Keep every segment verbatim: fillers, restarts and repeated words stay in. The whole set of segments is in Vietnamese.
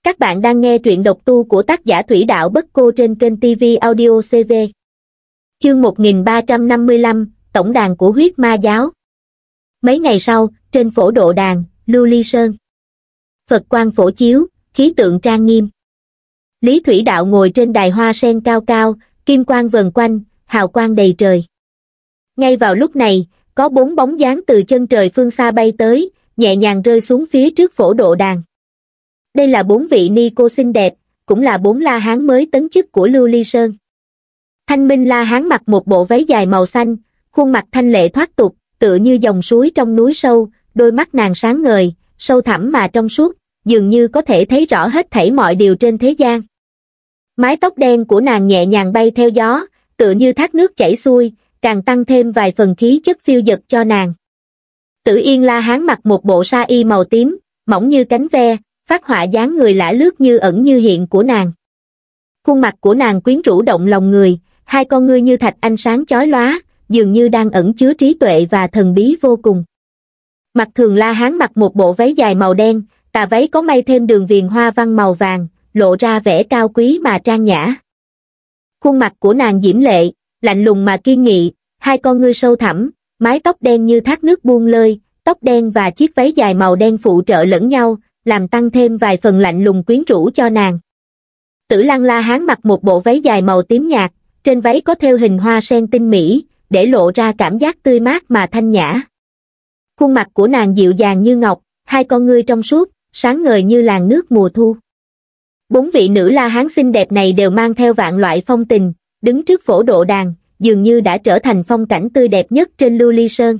Các bạn đang nghe truyện độc tu của tác giả Thủy Đạo Bất Cô trên kênh ti vi Audio xê vê. Chương một nghìn ba trăm năm mươi lăm, Tổng đàn của huyết ma giáo. Mấy ngày sau, trên phổ độ đàn, Lưu Ly Sơn. Phật quang phổ chiếu, khí tượng trang nghiêm. Lý Thủy Đạo ngồi trên đài hoa sen cao cao, kim quang vần quanh, hào quang đầy trời. Ngay vào lúc này, có bốn bóng dáng từ chân trời phương xa bay tới, nhẹ nhàng rơi xuống phía trước phổ độ đàn. Đây là bốn vị ni cô xinh đẹp, cũng là bốn la hán mới tấn chức của Lưu Ly Sơn. Thanh Minh la hán mặc một bộ váy dài màu xanh, khuôn mặt thanh lệ thoát tục, tựa như dòng suối trong núi sâu, đôi mắt nàng sáng ngời, sâu thẳm mà trong suốt, dường như có thể thấy rõ hết thảy mọi điều trên thế gian. Mái tóc đen của nàng nhẹ nhàng bay theo gió, tựa như thác nước chảy xuôi, càng tăng thêm vài phần khí chất phiêu dật cho nàng. Tử Yên la hán mặc một bộ sa y màu tím, mỏng như cánh ve, phát họa dáng người lả lướt như ẩn như hiện của nàng. Khuôn mặt của nàng quyến rũ động lòng người, hai con ngươi như thạch ánh sáng chói lóa, dường như đang ẩn chứa trí tuệ và thần bí vô cùng. Mặc Thường la hán mặc một bộ váy dài màu đen, tà váy có may thêm đường viền hoa văn màu vàng, lộ ra vẻ cao quý mà trang nhã. Khuôn mặt của nàng diễm lệ, lạnh lùng mà kiên nghị, hai con ngươi sâu thẳm, mái tóc đen như thác nước buông lơi, tóc đen và chiếc váy dài màu đen phụ trợ lẫn nhau, làm tăng thêm vài phần lạnh lùng quyến rũ cho nàng. Tử Lăng la hán mặc một bộ váy dài màu tím nhạt, trên váy có thêu hình hoa sen tinh mỹ, để lộ ra cảm giác tươi mát mà thanh nhã. Khuôn mặt của nàng dịu dàng như ngọc, hai con ngươi trong suốt, sáng ngời như làn nước mùa thu. Bốn vị nữ la hán xinh đẹp này đều mang theo vạn loại phong tình, đứng trước phổ độ đàn, dường như đã trở thành phong cảnh tươi đẹp nhất trên Lưu Ly Sơn.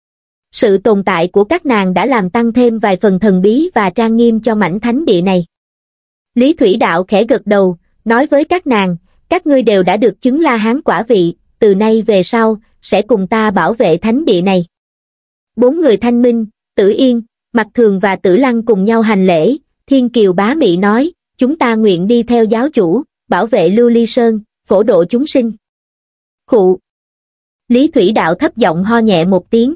Sự tồn tại của các nàng đã làm tăng thêm vài phần thần bí và trang nghiêm cho mảnh thánh địa này. Lý Thủy Đạo khẽ gật đầu, nói với các nàng, các ngươi đều đã được chứng la hán quả vị, từ nay về sau, sẽ cùng ta bảo vệ thánh địa này. Bốn người Thanh Minh, Tử Yên, Mặc Thường và Tử Lăng cùng nhau hành lễ, Thiên Kiều bá mị nói, chúng ta nguyện đi theo giáo chủ, bảo vệ Lưu Ly Sơn, phổ độ chúng sinh. Khụ. Lý Thủy Đạo thấp giọng ho nhẹ một tiếng.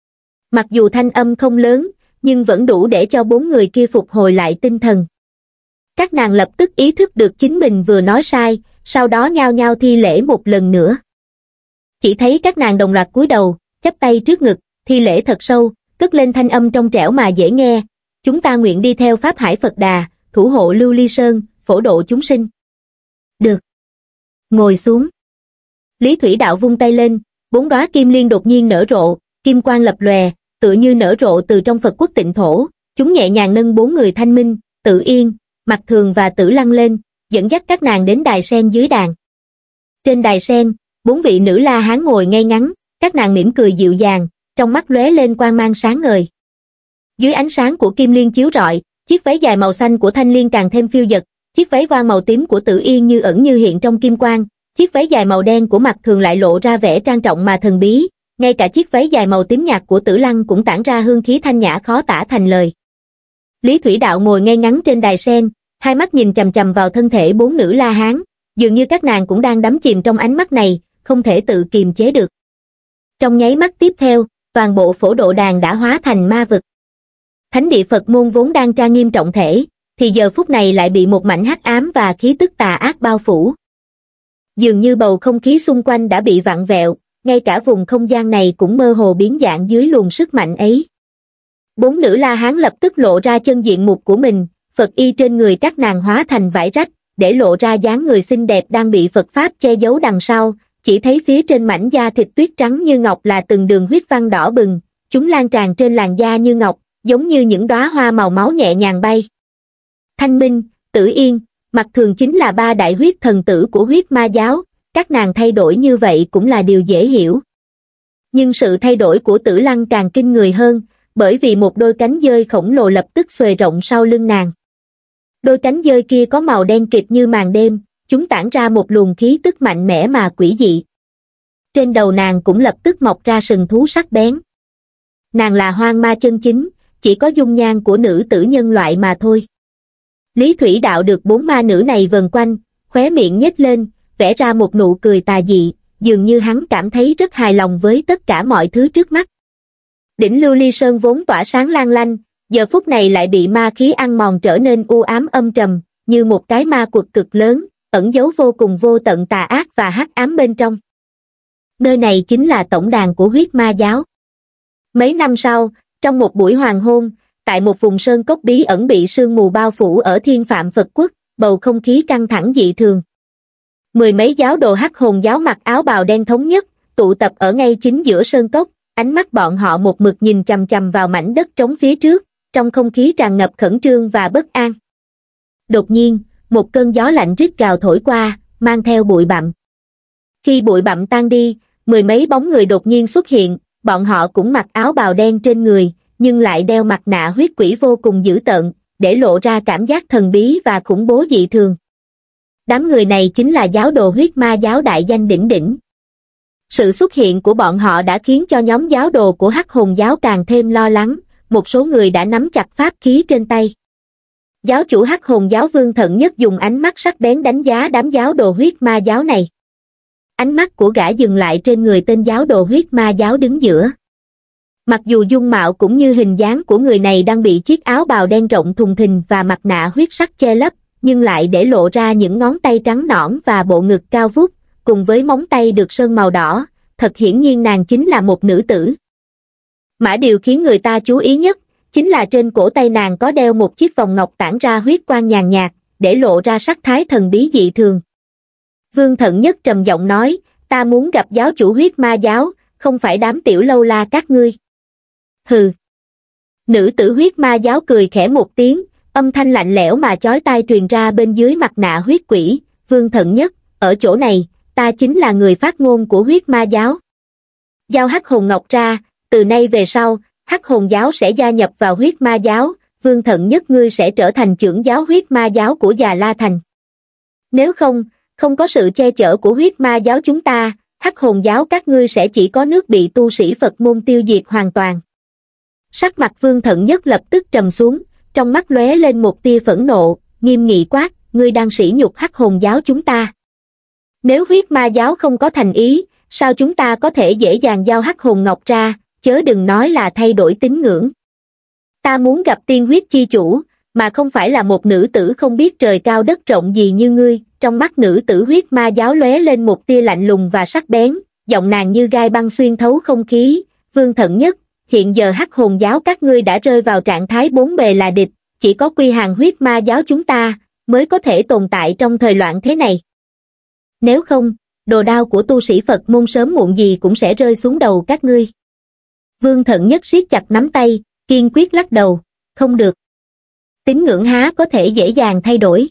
Mặc dù thanh âm không lớn, nhưng vẫn đủ để cho bốn người kia phục hồi lại tinh thần. Các nàng lập tức ý thức được chính mình vừa nói sai, sau đó nhao nhao thi lễ một lần nữa. Chỉ thấy các nàng đồng loạt cúi đầu, chắp tay trước ngực, thi lễ thật sâu, cất lên thanh âm trong trẻo mà dễ nghe. Chúng ta nguyện đi theo Pháp Hải Phật Đà, thủ hộ Lưu Ly Sơn, phổ độ chúng sinh. Được. Ngồi xuống. Lý Thủy Đạo vung tay lên, bốn đóa kim liên đột nhiên nở rộ, kim quang lập lòe, tựa như nở rộ từ trong Phật quốc tịnh thổ. Chúng nhẹ nhàng nâng bốn người Thanh Minh, Tử Yên, Mặc Thường và Tử Lăng lên, dẫn dắt các nàng đến đài sen dưới đàn. Trên đài sen, bốn vị nữ la hán ngồi ngay ngắn, các nàng mỉm cười dịu dàng, trong mắt lóe lên quang mang sáng ngời. Dưới ánh sáng của kim liên chiếu rọi, chiếc váy dài màu xanh của Thanh Liên càng thêm phiêu dật, chiếc váy voan màu tím của Tử Yên như ẩn như hiện trong kim quang, chiếc váy dài màu đen của Mặc Thường lại lộ ra vẻ trang trọng mà thần bí, ngay cả chiếc váy dài màu tím nhạt của Tử Lăng cũng tản ra hương khí thanh nhã khó tả thành lời. Lý Thủy Đạo ngồi ngay ngắn trên đài sen, hai mắt nhìn chằm chằm vào thân thể bốn nữ la hán, dường như các nàng cũng đang đắm chìm trong ánh mắt này, không thể tự kiềm chế được. Trong nháy mắt tiếp theo, toàn bộ phổ độ đàn đã hóa thành ma vực. Thánh địa Phật môn vốn đang trang nghiêm trọng thể, thì giờ phút này lại bị một mảnh hắc ám và khí tức tà ác bao phủ. Dường như bầu không khí xung quanh đã bị vặn vẹo, ngay cả vùng không gian này cũng mơ hồ biến dạng dưới luồng sức mạnh ấy. Bốn nữ la hán lập tức lộ ra chân diện mục của mình, Phật y trên người các nàng hóa thành vải rách, để lộ ra dáng người xinh đẹp đang bị Phật Pháp che giấu đằng sau, chỉ thấy phía trên mảnh da thịt tuyết trắng như ngọc là từng đường huyết văn đỏ bừng, chúng lan tràn trên làn da như ngọc, giống như những đóa hoa màu máu nhẹ nhàng bay. Thanh Minh, Tử Yên, Mặc Thường chính là ba đại huyết thần tử của huyết ma giáo, các nàng thay đổi như vậy cũng là điều dễ hiểu. Nhưng sự thay đổi của Tử Lăng càng kinh người hơn, bởi vì một đôi cánh dơi khổng lồ lập tức xuề rộng sau lưng nàng. Đôi cánh dơi kia có màu đen kịt như màn đêm, chúng tản ra một luồng khí tức mạnh mẽ mà quỷ dị. Trên đầu nàng cũng lập tức mọc ra sừng thú sắc bén. Nàng là hoang ma chân chính, chỉ có dung nhan của nữ tử nhân loại mà thôi. Lý Thủy Đạo được bốn ma nữ này vần quanh, khóe miệng nhếch lên, vẽ ra một nụ cười tà dị, dường như hắn cảm thấy rất hài lòng với tất cả mọi thứ trước mắt. Đỉnh Lưu Ly Sơn vốn tỏa sáng lang lanh, giờ phút này lại bị ma khí ăn mòn trở nên u ám âm trầm, như một cái ma quật cực lớn, ẩn giấu vô cùng vô tận tà ác và hắc ám bên trong. Nơi này chính là tổng đàn của huyết ma giáo. Mấy năm sau, trong một buổi hoàng hôn, tại một vùng sơn cốc bí ẩn bị sương mù bao phủ ở Thiên Phạm Phật Quốc, bầu không khí căng thẳng dị thường. Mười mấy giáo đồ hắc hồn giáo mặc áo bào đen thống nhất, tụ tập ở ngay chính giữa sơn cốc, ánh mắt bọn họ một mực nhìn chằm chằm vào mảnh đất trống phía trước, trong không khí tràn ngập khẩn trương và bất an. Đột nhiên, một cơn gió lạnh rít gào thổi qua, mang theo bụi bặm. Khi bụi bặm tan đi, mười mấy bóng người đột nhiên xuất hiện, bọn họ cũng mặc áo bào đen trên người, nhưng lại đeo mặt nạ huyết quỷ vô cùng dữ tợn, để lộ ra cảm giác thần bí và khủng bố dị thường. Đám người này chính là giáo đồ huyết ma giáo đại danh đỉnh đỉnh. Sự xuất hiện của bọn họ đã khiến cho nhóm giáo đồ của hắc hồn giáo càng thêm lo lắng, một số người đã nắm chặt pháp khí trên tay. Giáo chủ hắc hồn giáo Vương Thận Nhất dùng ánh mắt sắc bén đánh giá đám giáo đồ huyết ma giáo này. Ánh mắt của gã dừng lại trên người tên giáo đồ huyết ma giáo đứng giữa. Mặc dù dung mạo cũng như hình dáng của người này đang bị chiếc áo bào đen rộng thùng thình và mặt nạ huyết sắc che lấp, nhưng lại để lộ ra những ngón tay trắng nõn và bộ ngực cao vút, cùng với móng tay được sơn màu đỏ, thật hiển nhiên nàng chính là một nữ tử. Mà điều khiến người ta chú ý nhất, chính là trên cổ tay nàng có đeo một chiếc vòng ngọc tản ra huyết quang nhàn nhạt, để lộ ra sắc thái thần bí dị thường. Vương Thận Nhất trầm giọng nói, ta muốn gặp giáo chủ huyết ma giáo, không phải đám tiểu lâu la các ngươi. Hừ. Nữ tử huyết ma giáo cười khẽ một tiếng, âm thanh lạnh lẽo mà chói tai truyền ra bên dưới mặt nạ huyết quỷ. Vương Thận Nhất, ở chỗ này, ta chính là người phát ngôn của huyết ma giáo. Giao hắc hồn ngọc ra, từ nay về sau, hắc hồn giáo sẽ gia nhập vào huyết ma giáo, Vương Thận Nhất ngươi sẽ trở thành trưởng giáo huyết ma giáo của Già La Thành. Nếu không, không có sự che chở của huyết ma giáo chúng ta, hắc hồn giáo các ngươi sẽ chỉ có nước bị tu sĩ Phật môn tiêu diệt hoàn toàn. Sắc mặt Vương Thận Nhất lập tức trầm xuống, trong mắt lóe lên một tia phẫn nộ, nghiêm nghị quát, ngươi đang sỉ nhục hắc hồn giáo chúng ta. Nếu huyết ma giáo không có thành ý, sao chúng ta có thể dễ dàng giao hắc hồn ngọc ra, chớ đừng nói là thay đổi tín ngưỡng. Ta muốn gặp tiên huyết chi chủ, mà không phải là một nữ tử không biết trời cao đất rộng gì như ngươi. Trong mắt nữ tử huyết ma giáo lóe lên một tia lạnh lùng và sắc bén, giọng nàng như gai băng xuyên thấu không khí. Vương Thận Nhất, hiện giờ hắc hồn giáo các ngươi đã rơi vào trạng thái bốn bề là địch, chỉ có quy hàng huyết ma giáo chúng ta mới có thể tồn tại trong thời loạn thế này. Nếu không, đồ đao của tu sĩ Phật môn sớm muộn gì cũng sẽ rơi xuống đầu các ngươi. Vương Thận Nhất siết chặt nắm tay, kiên quyết lắc đầu, không được. Tín ngưỡng há có thể dễ dàng thay đổi.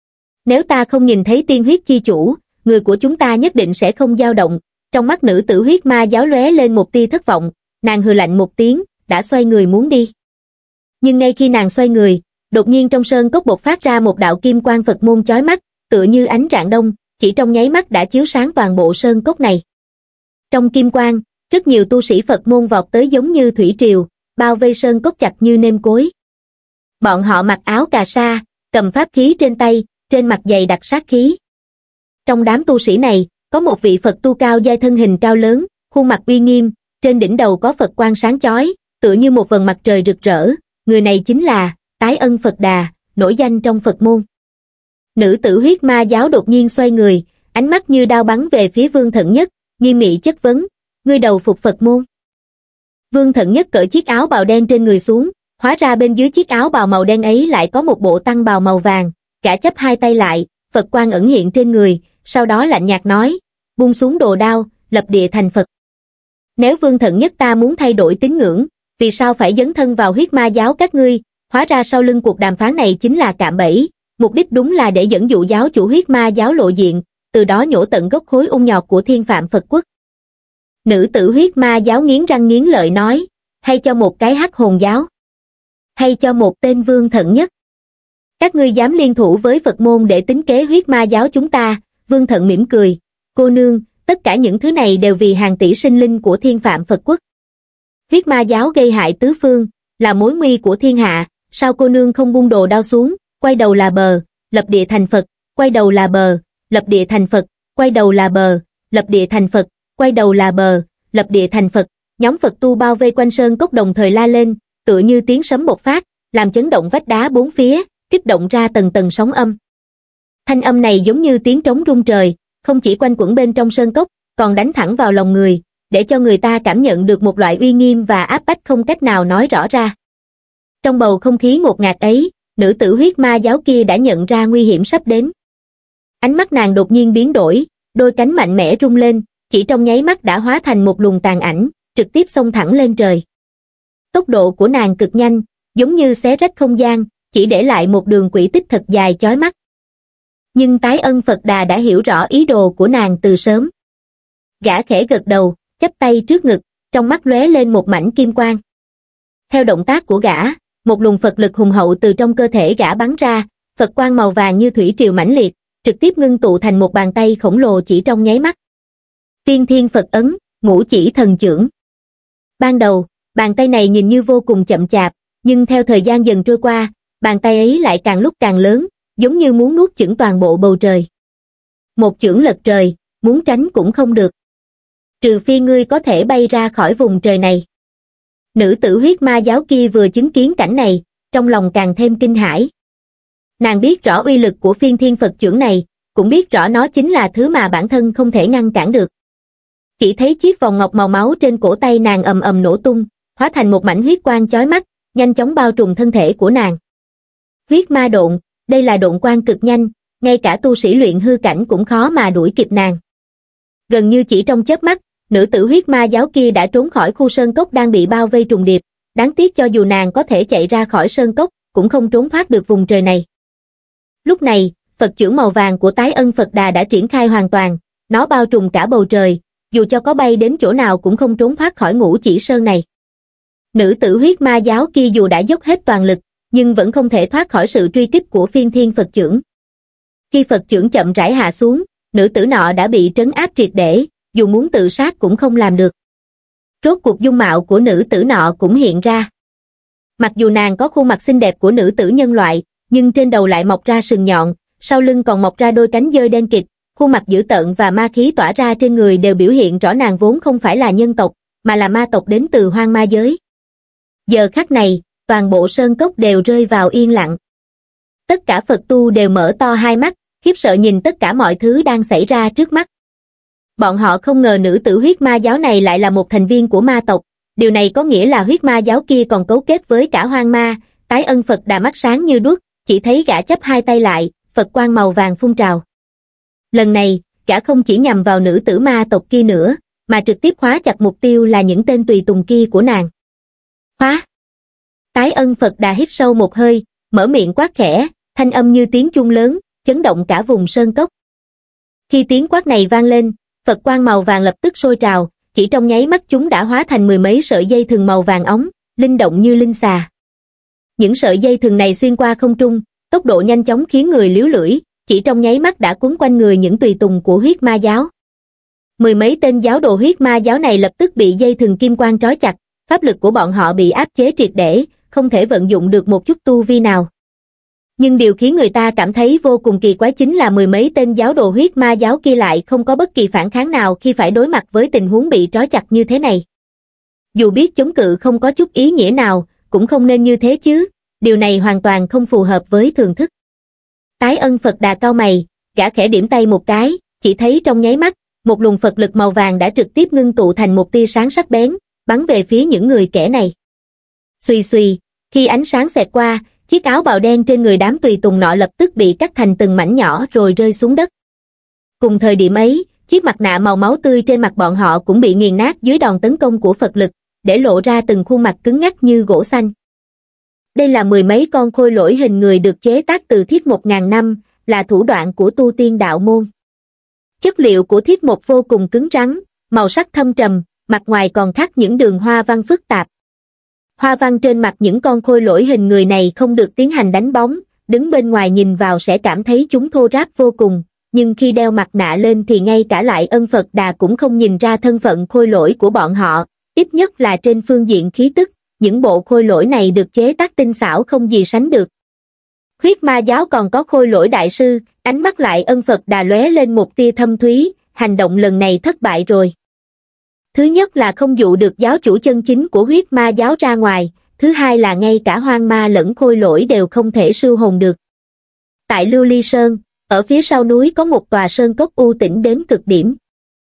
Nếu ta không nhìn thấy tiên huyết chi chủ, người của chúng ta nhất định sẽ không dao động. Trong mắt nữ tử huyết ma giáo lóe lên một tia thất vọng, nàng hừ lạnh một tiếng, đã xoay người muốn đi. Nhưng ngay khi nàng xoay người, đột nhiên trong sơn cốc bộc phát ra một đạo kim quang Phật môn chói mắt, tựa như ánh rạng đông, chỉ trong nháy mắt đã chiếu sáng toàn bộ sơn cốc này. Trong kim quang, rất nhiều tu sĩ Phật môn vọt tới giống như thủy triều, bao vây sơn cốc chặt như nêm cối. Bọn họ mặc áo cà sa, cầm pháp khí trên tay, trên mặt dày đặc sát khí. Trong đám tu sĩ này, có một vị Phật tu cao giai thân hình cao lớn, khuôn mặt uy nghiêm, trên đỉnh đầu có Phật quang sáng chói, tựa như một vầng mặt trời rực rỡ. Người này chính là Tái Ân Phật Đà, nổi danh trong Phật môn. Nữ tử huyết ma giáo đột nhiên xoay người, ánh mắt như đao bắn về phía Vương Thận Nhất, nghiêm nghị chất vấn, ngươi đầu phục Phật môn. Vương Thận Nhất cởi chiếc áo bào đen trên người xuống, hóa ra bên dưới chiếc áo bào màu đen ấy lại có một bộ tăng bào màu vàng, gã chắp hai tay lại, Phật quang ẩn hiện trên người, sau đó lạnh nhạt nói, buông xuống đồ đao, lập địa thành Phật. Nếu Vương Thận Nhất ta muốn thay đổi tín ngưỡng, vì sao phải dấn thân vào huyết ma giáo các ngươi? Hóa ra sau lưng cuộc đàm phán này chính là cạm bẫy, mục đích đúng là để dẫn dụ giáo chủ huyết ma giáo lộ diện, từ đó nhổ tận gốc khối ung nhọt của Thiên Phạm Phật Quốc. Nữ tử huyết ma giáo nghiến răng nghiến lợi nói, hay cho một cái hắc hồn giáo, hay cho một tên Vương Thận Nhất. Các ngươi dám liên thủ với Phật môn để tính kế huyết ma giáo chúng ta? Vương Thận mỉm cười, cô nương, tất cả những thứ này đều vì hàng tỷ sinh linh của Thiên Phạm Phật Quốc. Huyết ma giáo gây hại tứ phương, là mối nguy của thiên hạ, sao cô nương không buông đồ đao xuống, quay đầu là bờ, lập địa thành Phật, quay đầu là bờ, lập địa thành Phật, quay đầu là bờ, lập địa thành Phật, quay đầu là bờ, lập địa thành Phật. Nhóm Phật tu bao vây quanh sơn cốc đồng thời la lên, tựa như tiếng sấm bộc phát, làm chấn động vách đá bốn phía, kích động ra tầng tầng sóng âm. Thanh âm này giống như tiếng trống rung trời, không chỉ quanh quẩn bên trong sơn cốc, còn đánh thẳng vào lòng người, để cho người ta cảm nhận được một loại uy nghiêm và áp bách không cách nào nói rõ ra. Trong bầu không khí ngột ngạt ấy, nữ tử huyết ma giáo kia đã nhận ra nguy hiểm sắp đến. Ánh mắt nàng đột nhiên biến đổi, đôi cánh mạnh mẽ rung lên, chỉ trong nháy mắt đã hóa thành một luồng tàn ảnh, trực tiếp xông thẳng lên trời. Tốc độ của nàng cực nhanh, giống như xé rách không gian, chỉ để lại một đường quỹ tích thật dài chói mắt. Nhưng Tái Ân Phật Đà đã hiểu rõ ý đồ của nàng từ sớm. Gã khẽ gật đầu, chắp tay trước ngực, trong mắt lóe lên một mảnh kim quang. Theo động tác của gã, một luồng Phật lực hùng hậu từ trong cơ thể gã bắn ra, Phật quang màu vàng như thủy triều mãnh liệt, trực tiếp ngưng tụ thành một bàn tay khổng lồ chỉ trong nháy mắt. Tiên Thiên Phật Ấn, Ngũ Chỉ Thần Chưởng. Ban đầu, bàn tay này nhìn như vô cùng chậm chạp, nhưng theo thời gian dần trôi qua, bàn tay ấy lại càng lúc càng lớn, giống như muốn nuốt chửng toàn bộ bầu trời. Một chưởng lật trời, muốn tránh cũng không được. Trừ phi ngươi có thể bay ra khỏi vùng trời này. Nữ tử huyết ma giáo kia vừa chứng kiến cảnh này, trong lòng càng thêm kinh hãi. Nàng biết rõ uy lực của phiên thiên Phật chưởng này, cũng biết rõ nó chính là thứ mà bản thân không thể ngăn cản được. Chỉ thấy chiếc vòng ngọc màu máu trên cổ tay nàng ầm ầm nổ tung, hóa thành một mảnh huyết quang chói mắt, nhanh chóng bao trùm thân thể của nàng. Huyết ma độn, đây là độn quang cực nhanh, ngay cả tu sĩ luyện hư cảnh cũng khó mà đuổi kịp nàng. Gần như chỉ trong chớp mắt, nữ tử huyết ma giáo kia đã trốn khỏi khu sơn cốc đang bị bao vây trùng điệp, đáng tiếc cho dù nàng có thể chạy ra khỏi sơn cốc, cũng không trốn thoát được vùng trời này. Lúc này, Phật chưởng màu vàng của Tái Ân Phật Đà đã triển khai hoàn toàn, nó bao trùm cả bầu trời, dù cho có bay đến chỗ nào cũng không trốn thoát khỏi Ngũ Chỉ Sơn này. Nữ tử huyết ma giáo kia dù đã dốc hết toàn lực, nhưng vẫn không thể thoát khỏi sự truy kích của phiên thiên Phật chưởng. Khi Phật chưởng chậm rãi hạ xuống, nữ tử nọ đã bị trấn áp triệt để, dù muốn tự sát cũng không làm được. Rốt cuộc dung mạo của nữ tử nọ cũng hiện ra. Mặc dù nàng có khuôn mặt xinh đẹp của nữ tử nhân loại, nhưng trên đầu lại mọc ra sừng nhọn, sau lưng còn mọc ra đôi cánh dơi đen kịt, khuôn mặt dữ tợn và ma khí tỏa ra trên người đều biểu hiện rõ nàng vốn không phải là nhân tộc, mà là ma tộc đến từ hoang ma giới. Giờ khắc này, toàn bộ sơn cốc đều rơi vào yên lặng. Tất cả Phật tu đều mở to hai mắt, khiếp sợ nhìn tất cả mọi thứ đang xảy ra trước mắt. Bọn họ không ngờ nữ tử huyết ma giáo này lại là một thành viên của ma tộc, điều này có nghĩa là huyết ma giáo kia còn cấu kết với cả hoang ma. Tái Ân Phật Đà mắt sáng như đuốc, chỉ thấy gã chắp hai tay lại, Phật quang màu vàng phun trào. Lần này, gã không chỉ nhằm vào nữ tử ma tộc kia nữa, mà trực tiếp khóa chặt mục tiêu là những tên tùy tùng kia của nàng. Khóa! Tái Ân Phật Đà hít sâu một hơi, mở miệng quát khẽ, thanh âm như tiếng chuông lớn, chấn động cả vùng sơn cốc. Khi tiếng quát này vang lên, Phật quang màu vàng lập tức sôi trào, chỉ trong nháy mắt chúng đã hóa thành mười mấy sợi dây thừng màu vàng óng, linh động như linh xà. Những sợi dây thừng này xuyên qua không trung, tốc độ nhanh chóng khiến người líu lưỡi, chỉ trong nháy mắt đã cuốn quanh người những tùy tùng của huyết ma giáo. Mười mấy tên giáo đồ huyết ma giáo này lập tức bị dây thừng kim quang trói chặt, pháp lực của bọn họ bị áp chế triệt để, không thể vận dụng được một chút tu vi nào. Nhưng điều khiến người ta cảm thấy vô cùng kỳ quái chính là mười mấy tên giáo đồ huyết ma giáo kia lại không có bất kỳ phản kháng nào khi phải đối mặt với tình huống bị trói chặt như thế này. Dù biết chống cự không có chút ý nghĩa nào, cũng không nên như thế chứ, điều này hoàn toàn không phù hợp với thường thức. Tái Ân Phật Đà cau mày, gã khẽ điểm tay một cái, chỉ thấy trong nháy mắt, một luồng Phật lực màu vàng đã trực tiếp ngưng tụ thành một tia sáng sắc bén, bắn về phía những người kẻ này. Xuy xuy, khi ánh sáng xẹt qua, chiếc áo bào đen trên người đám tùy tùng nọ lập tức bị cắt thành từng mảnh nhỏ rồi rơi xuống đất. Cùng thời điểm ấy, chiếc mặt nạ màu máu tươi trên mặt bọn họ cũng bị nghiền nát dưới đòn tấn công của Phật lực, để lộ ra từng khuôn mặt cứng ngắc như gỗ xanh. Đây là mười mấy con khôi lỗi hình người được chế tác từ thiết một ngàn năm, là thủ đoạn của tu tiên đạo môn. Chất liệu của thiết một vô cùng cứng rắn, màu sắc thâm trầm, mặt ngoài còn khắc những đường hoa văn phức tạp. Hoa văn trên mặt những con khôi lỗi hình người này không được tiến hành đánh bóng, đứng bên ngoài nhìn vào sẽ cảm thấy chúng thô ráp vô cùng, nhưng khi đeo mặt nạ lên thì ngay cả lại Ân Phật Đà cũng không nhìn ra thân phận khôi lỗi của bọn họ, ít nhất là trên phương diện khí tức, những bộ khôi lỗi này được chế tác tinh xảo không gì sánh được. Huyết ma giáo còn có khôi lỗi đại sư, ánh mắt lại Ân Phật Đà lóe lên một tia thâm thúy, hành động lần này thất bại rồi. Thứ nhất là không dụ được giáo chủ chân chính của huyết ma giáo ra ngoài, thứ hai là ngay cả hoang ma lẫn khôi lỗi đều không thể sưu hồn được. Tại Lưu Ly Sơn, ở phía sau núi có một tòa sơn cốc u tĩnh đến cực điểm.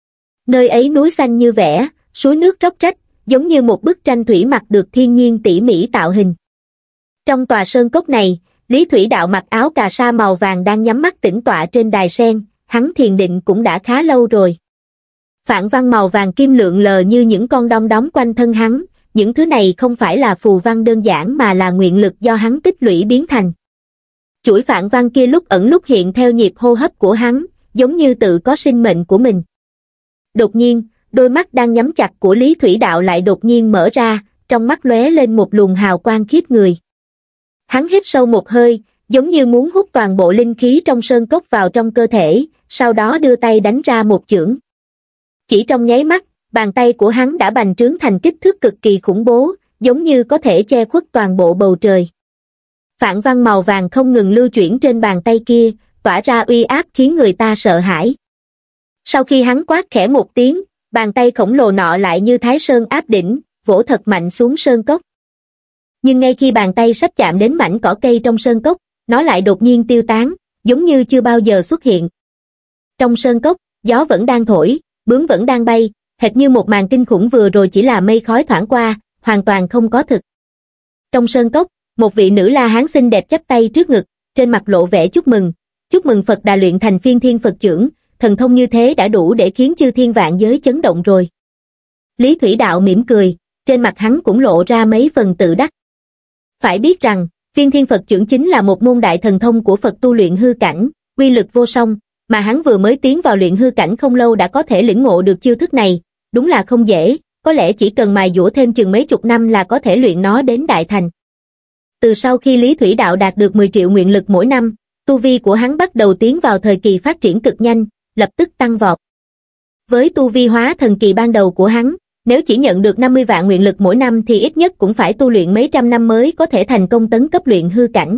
Nơi ấy núi xanh như vẽ, suối nước róc rách, giống như một bức tranh thủy mặc được thiên nhiên tỉ mỉ tạo hình. Trong tòa sơn cốc này, Lý Thủy Đạo mặc áo cà sa màu vàng đang nhắm mắt tĩnh tọa trên đài sen, hắn thiền định cũng đã khá lâu rồi. Phạn văn màu vàng kim lượn lờ như những con đom đóm quanh thân hắn, những thứ này không phải là phù văn đơn giản mà là nguyện lực do hắn tích lũy biến thành. Chuỗi phạn văn kia lúc ẩn lúc hiện theo nhịp hô hấp của hắn, giống như tự có sinh mệnh của mình. Đột nhiên, đôi mắt đang nhắm chặt của Lý Thủy Đạo lại đột nhiên mở ra, trong mắt lóe lên một luồng hào quang khiếp người. Hắn hít sâu một hơi, giống như muốn hút toàn bộ linh khí trong sơn cốc vào trong cơ thể, sau đó đưa tay đánh ra một chưởng. Chỉ trong nháy mắt, bàn tay của hắn đã bành trướng thành kích thước cực kỳ khủng bố, giống như có thể che khuất toàn bộ bầu trời. Phạn văn màu vàng không ngừng lưu chuyển trên bàn tay kia, tỏa ra uy áp khiến người ta sợ hãi. Sau khi hắn quát khẽ một tiếng, bàn tay khổng lồ nọ lại như Thái Sơn áp đỉnh, vỗ thật mạnh xuống sơn cốc. Nhưng ngay khi bàn tay sắp chạm đến mảnh cỏ cây trong sơn cốc, nó lại đột nhiên tiêu tán, giống như chưa bao giờ xuất hiện. Trong sơn cốc, gió vẫn đang thổi, bướm vẫn đang bay, hệt như một màn kinh khủng vừa rồi chỉ là mây khói thoảng qua, hoàn toàn không có thực. Trong sơn cốc, một vị nữ La Hán xinh đẹp chắp tay trước ngực, trên mặt lộ vẻ chúc mừng, chúc mừng Phật Đà luyện thành Phiên Thiên Phật chưởng, thần thông như thế đã đủ để khiến chư thiên vạn giới chấn động rồi. Lý Thủy Đạo mỉm cười, trên mặt hắn cũng lộ ra mấy phần tự đắc. Phải biết rằng, Phiên Thiên Phật chưởng chính là một môn đại thần thông của Phật tu luyện hư cảnh, uy lực vô song, mà hắn vừa mới tiến vào luyện hư cảnh không lâu đã có thể lĩnh ngộ được chiêu thức này, đúng là không dễ, có lẽ chỉ cần mài dũa thêm chừng mấy chục năm là có thể luyện nó đến đại thành. Từ sau khi Lý Thủy Đạo đạt được mười triệu nguyện lực mỗi năm, tu vi của hắn bắt đầu tiến vào thời kỳ phát triển cực nhanh, lập tức tăng vọt. Với tu vi hóa thần kỳ ban đầu của hắn, nếu chỉ nhận được năm mươi vạn nguyện lực mỗi năm thì ít nhất cũng phải tu luyện mấy trăm năm mới có thể thành công tấn cấp luyện hư cảnh.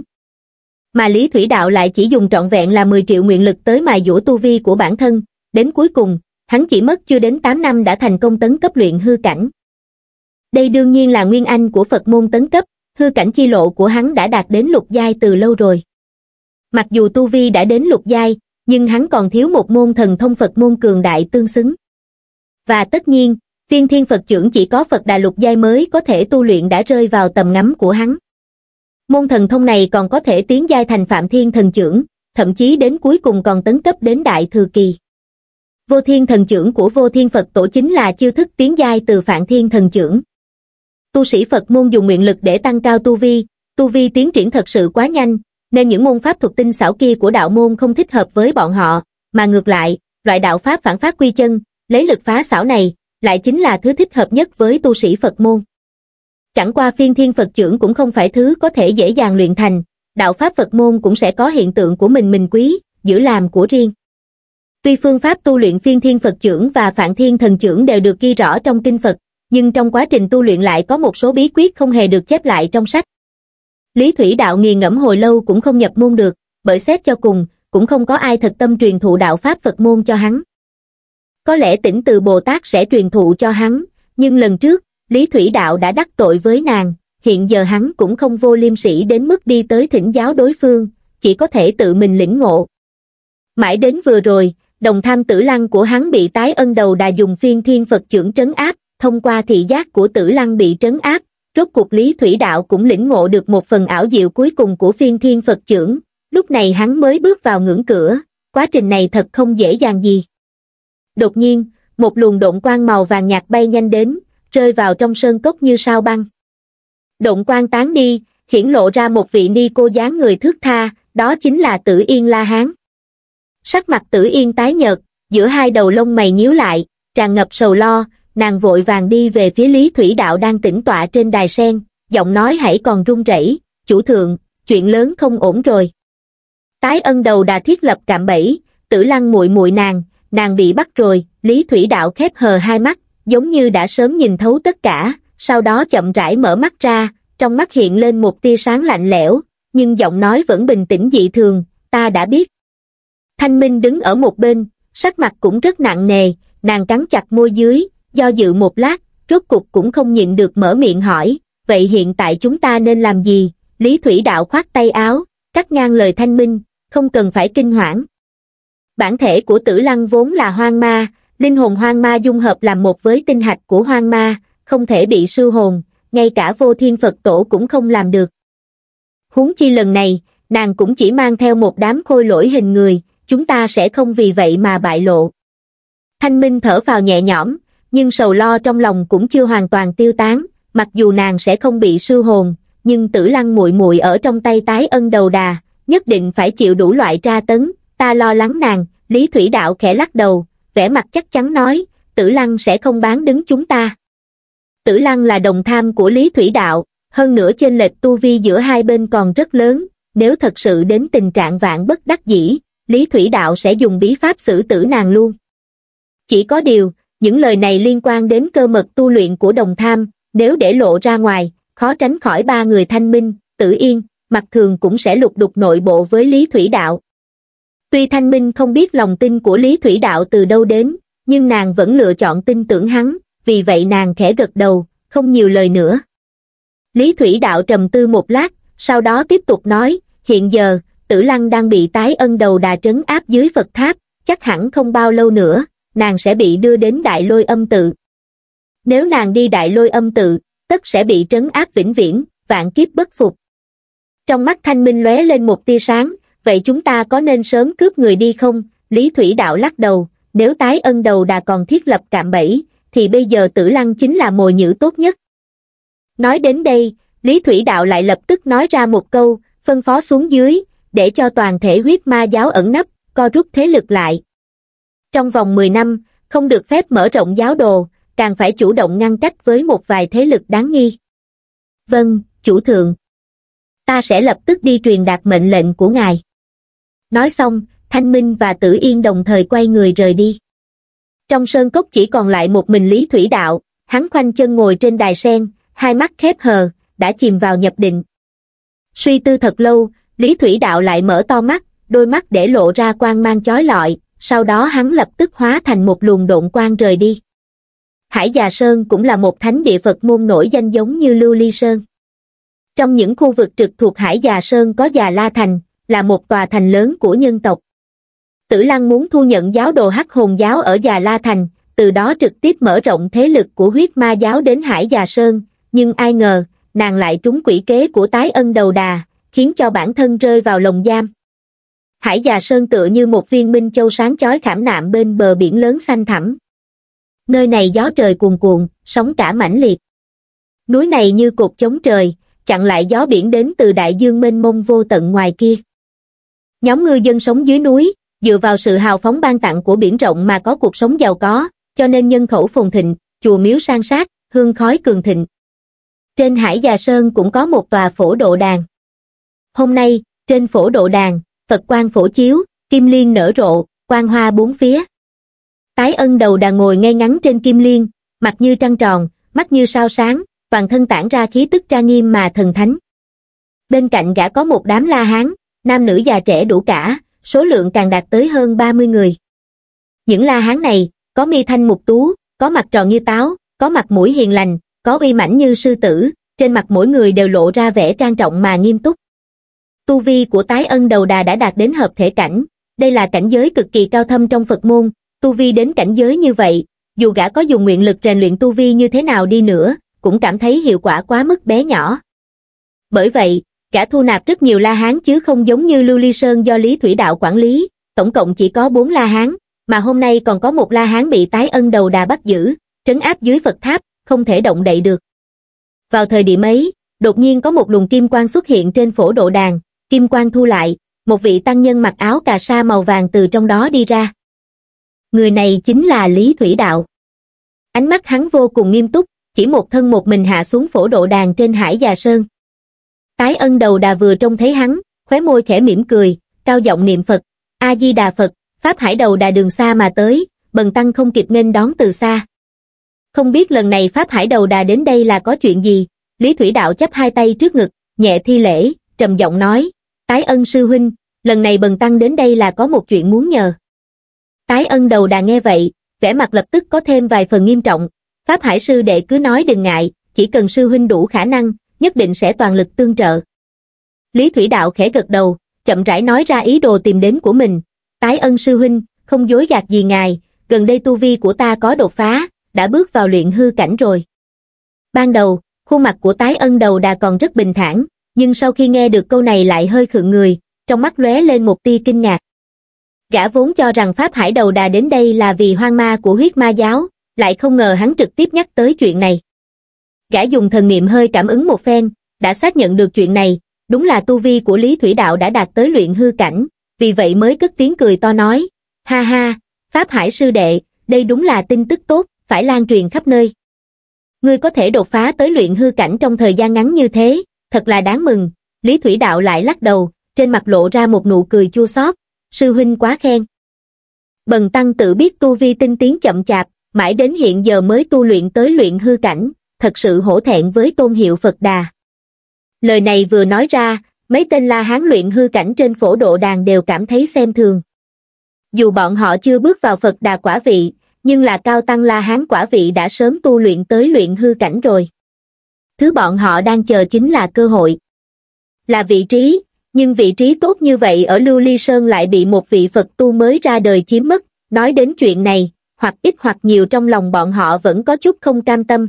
Mà Lý Thủy Đạo lại chỉ dùng trọn vẹn là mười triệu nguyện lực tới mài dũa tu vi của bản thân, đến cuối cùng, hắn chỉ mất chưa đến tám năm đã thành công tấn cấp luyện hư cảnh. Đây đương nhiên là nguyên anh của Phật môn tấn cấp, hư cảnh chi lộ của hắn đã đạt đến lục giai từ lâu rồi. Mặc dù tu vi đã đến lục giai, nhưng hắn còn thiếu một môn thần thông Phật môn cường đại tương xứng. Và tất nhiên, Phiên Thiên Phật chưởng chỉ có Phật Đà lục giai mới có thể tu luyện đã rơi vào tầm ngắm của hắn. Môn thần thông này còn có thể tiến giai thành Phạm Thiên Thần chưởng, thậm chí đến cuối cùng còn tấn cấp đến Đại Thừa Kỳ. Vô Thiên Thần chưởng của Vô Thiên Phật Tổ chính là chiêu thức tiến giai từ Phạm Thiên Thần chưởng. Tu sĩ Phật môn dùng nguyện lực để tăng cao tu vi, tu vi tiến triển thật sự quá nhanh, nên những môn pháp thuật tinh xảo kia của đạo môn không thích hợp với bọn họ, mà ngược lại, loại đạo pháp phản phát quy chân, lấy lực phá xảo này, lại chính là thứ thích hợp nhất với tu sĩ Phật môn. Chẳng qua Phiên Thiên Phật chưởng cũng không phải thứ có thể dễ dàng luyện thành, đạo pháp Phật môn cũng sẽ có hiện tượng của mình mình quý, giữ làm của riêng. Tuy phương pháp tu luyện Phiên Thiên Phật chưởng và Phạm Thiên Thần chưởng đều được ghi rõ trong kinh Phật, nhưng trong quá trình tu luyện lại có một số bí quyết không hề được chép lại trong sách. Lý Thủy Đạo nghiền ngẫm hồi lâu cũng không nhập môn được, bởi xét cho cùng, cũng không có ai thật tâm truyền thụ đạo pháp Phật môn cho hắn. Có lẽ Tỉnh Từ Bồ Tát sẽ truyền thụ cho hắn, nhưng lần trước, Lý Thủy Đạo đã đắc tội với nàng, hiện giờ hắn cũng không vô liêm sỉ đến mức đi tới thỉnh giáo đối phương, chỉ có thể tự mình lĩnh ngộ. Mãi đến vừa rồi, đồng tham Tử Lăng của hắn bị Tái Ân Đầu Đà dùng Phiên Thiên Phật chưởng trấn áp, thông qua thị giác của Tử Lăng bị trấn áp, rốt cuộc Lý Thủy Đạo cũng lĩnh ngộ được một phần ảo diệu cuối cùng của Phiên Thiên Phật chưởng, lúc này hắn mới bước vào ngưỡng cửa, quá trình này thật không dễ dàng gì. Đột nhiên, một luồng độn quang màu vàng nhạt bay nhanh đến, rơi vào trong sơn cốc như sao băng. Độn quang tán đi, hiển lộ ra một vị ni cô dáng người thướt tha, đó chính là Tử Yên La Hán. Sắc mặt Tử Yên tái nhợt, giữa hai đầu lông mày nhíu lại, tràn ngập sầu lo, nàng vội vàng đi về phía Lý Thủy Đạo đang tĩnh tọa trên đài sen, giọng nói hãy còn run rẩy, "Chủ thượng, chuyện lớn không ổn rồi." Tái Ân Đầu Đà thiết lập cạm bẫy, Tử Lăng muội muội nàng, nàng bị bắt rồi. Lý Thủy Đạo khép hờ hai mắt, giống như đã sớm nhìn thấu tất cả, sau đó chậm rãi mở mắt ra, trong mắt hiện lên một tia sáng lạnh lẽo, nhưng giọng nói vẫn bình tĩnh dị thường, "Ta đã biết." Thanh Minh đứng ở một bên, sắc mặt cũng rất nặng nề, nàng cắn chặt môi dưới, do dự một lát, rốt cục cũng không nhịn được mở miệng hỏi, vậy hiện tại chúng ta nên làm gì? Lý Thủy Đạo khoát tay áo, cắt ngang lời Thanh Minh, không cần phải kinh hoảng. Bản thể của Tử Lăng vốn là hoang ma, linh hồn hoang ma dung hợp làm một với tinh hạch của hoang ma, không thể bị sưu hồn, ngay cả Vô Thiên Phật Tổ cũng không làm được. Huống chi lần này, nàng cũng chỉ mang theo một đám khôi lỗi hình người, chúng ta sẽ không vì vậy mà bại lộ. Thanh Minh thở phào nhẹ nhõm, nhưng sầu lo trong lòng cũng chưa hoàn toàn tiêu tán, mặc dù nàng sẽ không bị sưu hồn, nhưng Tử Lăng muội muội ở trong tay Tái Ân Đầu Đà, nhất định phải chịu đủ loại tra tấn, ta lo lắng nàng. Lý Thủy Đạo khẽ lắc đầu, vẻ mặt chắc chắn nói, Tử Lăng sẽ không bán đứng chúng ta. Tử Lăng là đồng tham của Lý Thủy Đạo, hơn nữa chênh lệch tu vi giữa hai bên còn rất lớn, nếu thật sự đến tình trạng vạn bất đắc dĩ, Lý Thủy Đạo sẽ dùng bí pháp xử tử nàng luôn. Chỉ có điều, những lời này liên quan đến cơ mật tu luyện của đồng tham, nếu để lộ ra ngoài, khó tránh khỏi ba người Thanh Minh, Tử Yên, Mặc Thường cũng sẽ lục đục nội bộ với Lý Thủy Đạo. Tuy Thanh Minh không biết lòng tin của Lý Thủy Đạo từ đâu đến, nhưng nàng vẫn lựa chọn tin tưởng hắn, vì vậy nàng khẽ gật đầu, không nhiều lời nữa. Lý Thủy Đạo trầm tư một lát, sau đó tiếp tục nói, hiện giờ, Tử Lăng đang bị Tái Ân Đầu Đà trấn áp dưới Phật Tháp, chắc hẳn không bao lâu nữa, nàng sẽ bị đưa đến Đại Lôi Âm Tự. Nếu nàng đi Đại Lôi Âm Tự, tất sẽ bị trấn áp vĩnh viễn, vạn kiếp bất phục. Trong mắt Thanh Minh lóe lên một tia sáng, vậy chúng ta có nên sớm cướp người đi không? Lý Thủy Đạo lắc đầu, nếu Tái Ân Đầu Đà còn thiết lập cạm bẫy, thì bây giờ Tử Lăng chính là mồi nhử tốt nhất. Nói đến đây, Lý Thủy Đạo lại lập tức nói ra một câu, phân phó xuống dưới, để cho toàn thể huyết ma giáo ẩn nấp, co rút thế lực lại. Trong vòng mười năm, không được phép mở rộng giáo đồ, càng phải chủ động ngăn cách với một vài thế lực đáng nghi. Vâng, chủ thượng. Ta sẽ lập tức đi truyền đạt mệnh lệnh của ngài. Nói xong, Thanh Minh và Tử Yên đồng thời quay người rời đi. Trong sơn cốc chỉ còn lại một mình Lý Thủy Đạo, hắn khoanh chân ngồi trên đài sen, hai mắt khép hờ, đã chìm vào nhập định. Suy tư thật lâu, Lý Thủy Đạo lại mở to mắt, đôi mắt để lộ ra quang mang chói lọi, sau đó hắn lập tức hóa thành một luồng độn quang rời đi. Hải Già Sơn cũng là một thánh địa Phật môn nổi danh giống như Lưu Ly Sơn. Trong những khu vực trực thuộc Hải Già Sơn có Già La Thành, là một tòa thành lớn của nhân tộc. Tử Lăng muốn thu nhận giáo đồ Hắc Hồn giáo ở Già La Thành, từ đó trực tiếp mở rộng thế lực của huyết ma giáo đến Hải Già Sơn, nhưng ai ngờ, nàng lại trúng quỷ kế của Tái Ân Đầu Đà, khiến cho bản thân rơi vào lồng giam. Hải Già Sơn tựa như một viên minh châu sáng chói khảm nạm bên bờ biển lớn xanh thẳm. Nơi này gió trời cuồn cuộn, sóng cả mãnh liệt. Núi này như cột chống trời, chặn lại gió biển đến từ đại dương mênh mông vô tận ngoài kia. Nhóm ngư dân sống dưới núi, dựa vào sự hào phóng ban tặng của biển rộng mà có cuộc sống giàu có, cho nên nhân khẩu phồn thịnh, chùa miếu san sát, hương khói cường thịnh. Trên Hải Già Sơn cũng có một tòa phổ độ đàn. Hôm nay, trên phổ độ đàn, Phật quang phổ chiếu, kim liên nở rộ, quang hoa bốn phía. Tái Ân Đầu Đà ngồi ngay ngắn trên kim liên, mặt như trăng tròn, mắt như sao sáng, toàn thân tản ra khí tức trang nghiêm mà thần thánh. Bên cạnh gã có một đám la hán, nam nữ già trẻ đủ cả, số lượng càng đạt tới hơn ba mươi người. Những la hán này, có mi thanh mục tú, có mặt tròn như táo, có mặt mũi hiền lành, có uy mãnh như sư tử, trên mặt mỗi người đều lộ ra vẻ trang trọng mà nghiêm túc. Tu vi của Tái Ân Đầu Đà đã đạt đến hợp thể cảnh, đây là cảnh giới cực kỳ cao thâm trong Phật môn, tu vi đến cảnh giới như vậy, dù gã có dùng nguyện lực rèn luyện tu vi như thế nào đi nữa, cũng cảm thấy hiệu quả quá mức bé nhỏ. Bởi vậy, gã thu nạp rất nhiều la hán chứ không giống như Lưu Ly Sơn do Lý Thủy Đạo quản lý, tổng cộng chỉ có bốn la hán, mà hôm nay còn có một la hán bị Tái Ân Đầu Đà bắt giữ, trấn áp dưới Phật Tháp, không thể động đậy được. Vào thời điểm ấy, đột nhiên có một luồng kim quang xuất hiện trên phổ độ đàn, kim quang thu lại, một vị tăng nhân mặc áo cà sa màu vàng từ trong đó đi ra. Người này chính là Lý Thủy Đạo. Ánh mắt hắn vô cùng nghiêm túc, chỉ một thân một mình hạ xuống phổ độ đàn trên Hải Già Sơn. Tái Ân Đầu Đà vừa trông thấy hắn, khóe môi khẽ mỉm cười, cao giọng niệm Phật, A Di Đà Phật, Pháp Hải Đầu Đà đường xa mà tới, bần tăng không kịp nghênh đón từ xa. Không biết lần này Pháp Hải Đầu Đà đến đây là có chuyện gì? Lý Thủy Đạo chắp hai tay trước ngực, nhẹ thi lễ, trầm giọng nói, Tái Ân sư huynh, lần này bần tăng đến đây là có một chuyện muốn nhờ. Tái Ân Đầu Đà nghe vậy, vẻ mặt lập tức có thêm vài phần nghiêm trọng, Pháp Hải sư đệ cứ nói đừng ngại, chỉ cần sư huynh đủ khả năng, nhất định sẽ toàn lực tương trợ. Lý Thủy Đạo khẽ gật đầu, chậm rãi nói ra ý đồ tìm đến của mình. Tái Ân sư huynh, không dối gạt gì ngài, gần đây tu vi của ta có đột phá, đã bước vào luyện hư cảnh rồi. Ban đầu, khuôn mặt của Tái Ân Đầu Đà còn rất bình thản, nhưng sau khi nghe được câu này lại hơi khựng người, trong mắt lóe lên một tia kinh ngạc. Gã vốn cho rằng Pháp Hải Đầu Đà đến đây là vì hoang ma của huyết ma giáo, lại không ngờ hắn trực tiếp nhắc tới chuyện này. Gã dùng thần niệm hơi cảm ứng một phen, đã xác nhận được chuyện này, đúng là tu vi của Lý Thủy Đạo đã đạt tới luyện hư cảnh, vì vậy mới cất tiếng cười to nói, ha ha, Pháp Hải sư đệ, đây đúng là tin tức tốt, phải lan truyền khắp nơi. Ngươi có thể đột phá tới luyện hư cảnh trong thời gian ngắn như thế, thật là đáng mừng. Lý Thủy Đạo lại lắc đầu, trên mặt lộ ra một nụ cười chua xót, sư huynh quá khen. Bần tăng tự biết tu vi tinh tiến chậm chạp, mãi đến hiện giờ mới tu luyện tới luyện hư cảnh, thật sự hổ thẹn với tôn hiệu Phật Đà. Lời này vừa nói ra, mấy tên La Hán luyện hư cảnh trên phổ độ đàn đều cảm thấy xem thường. Dù bọn họ chưa bước vào Phật Đà quả vị, nhưng là cao tăng La Hán quả vị đã sớm tu luyện tới luyện hư cảnh rồi. Thứ bọn họ đang chờ chính là cơ hội. Là vị trí, nhưng vị trí tốt như vậy ở Lưu Ly Sơn lại bị một vị Phật tu mới ra đời chiếm mất. Nói đến chuyện này, hoặc ít hoặc nhiều trong lòng bọn họ vẫn có chút không cam tâm.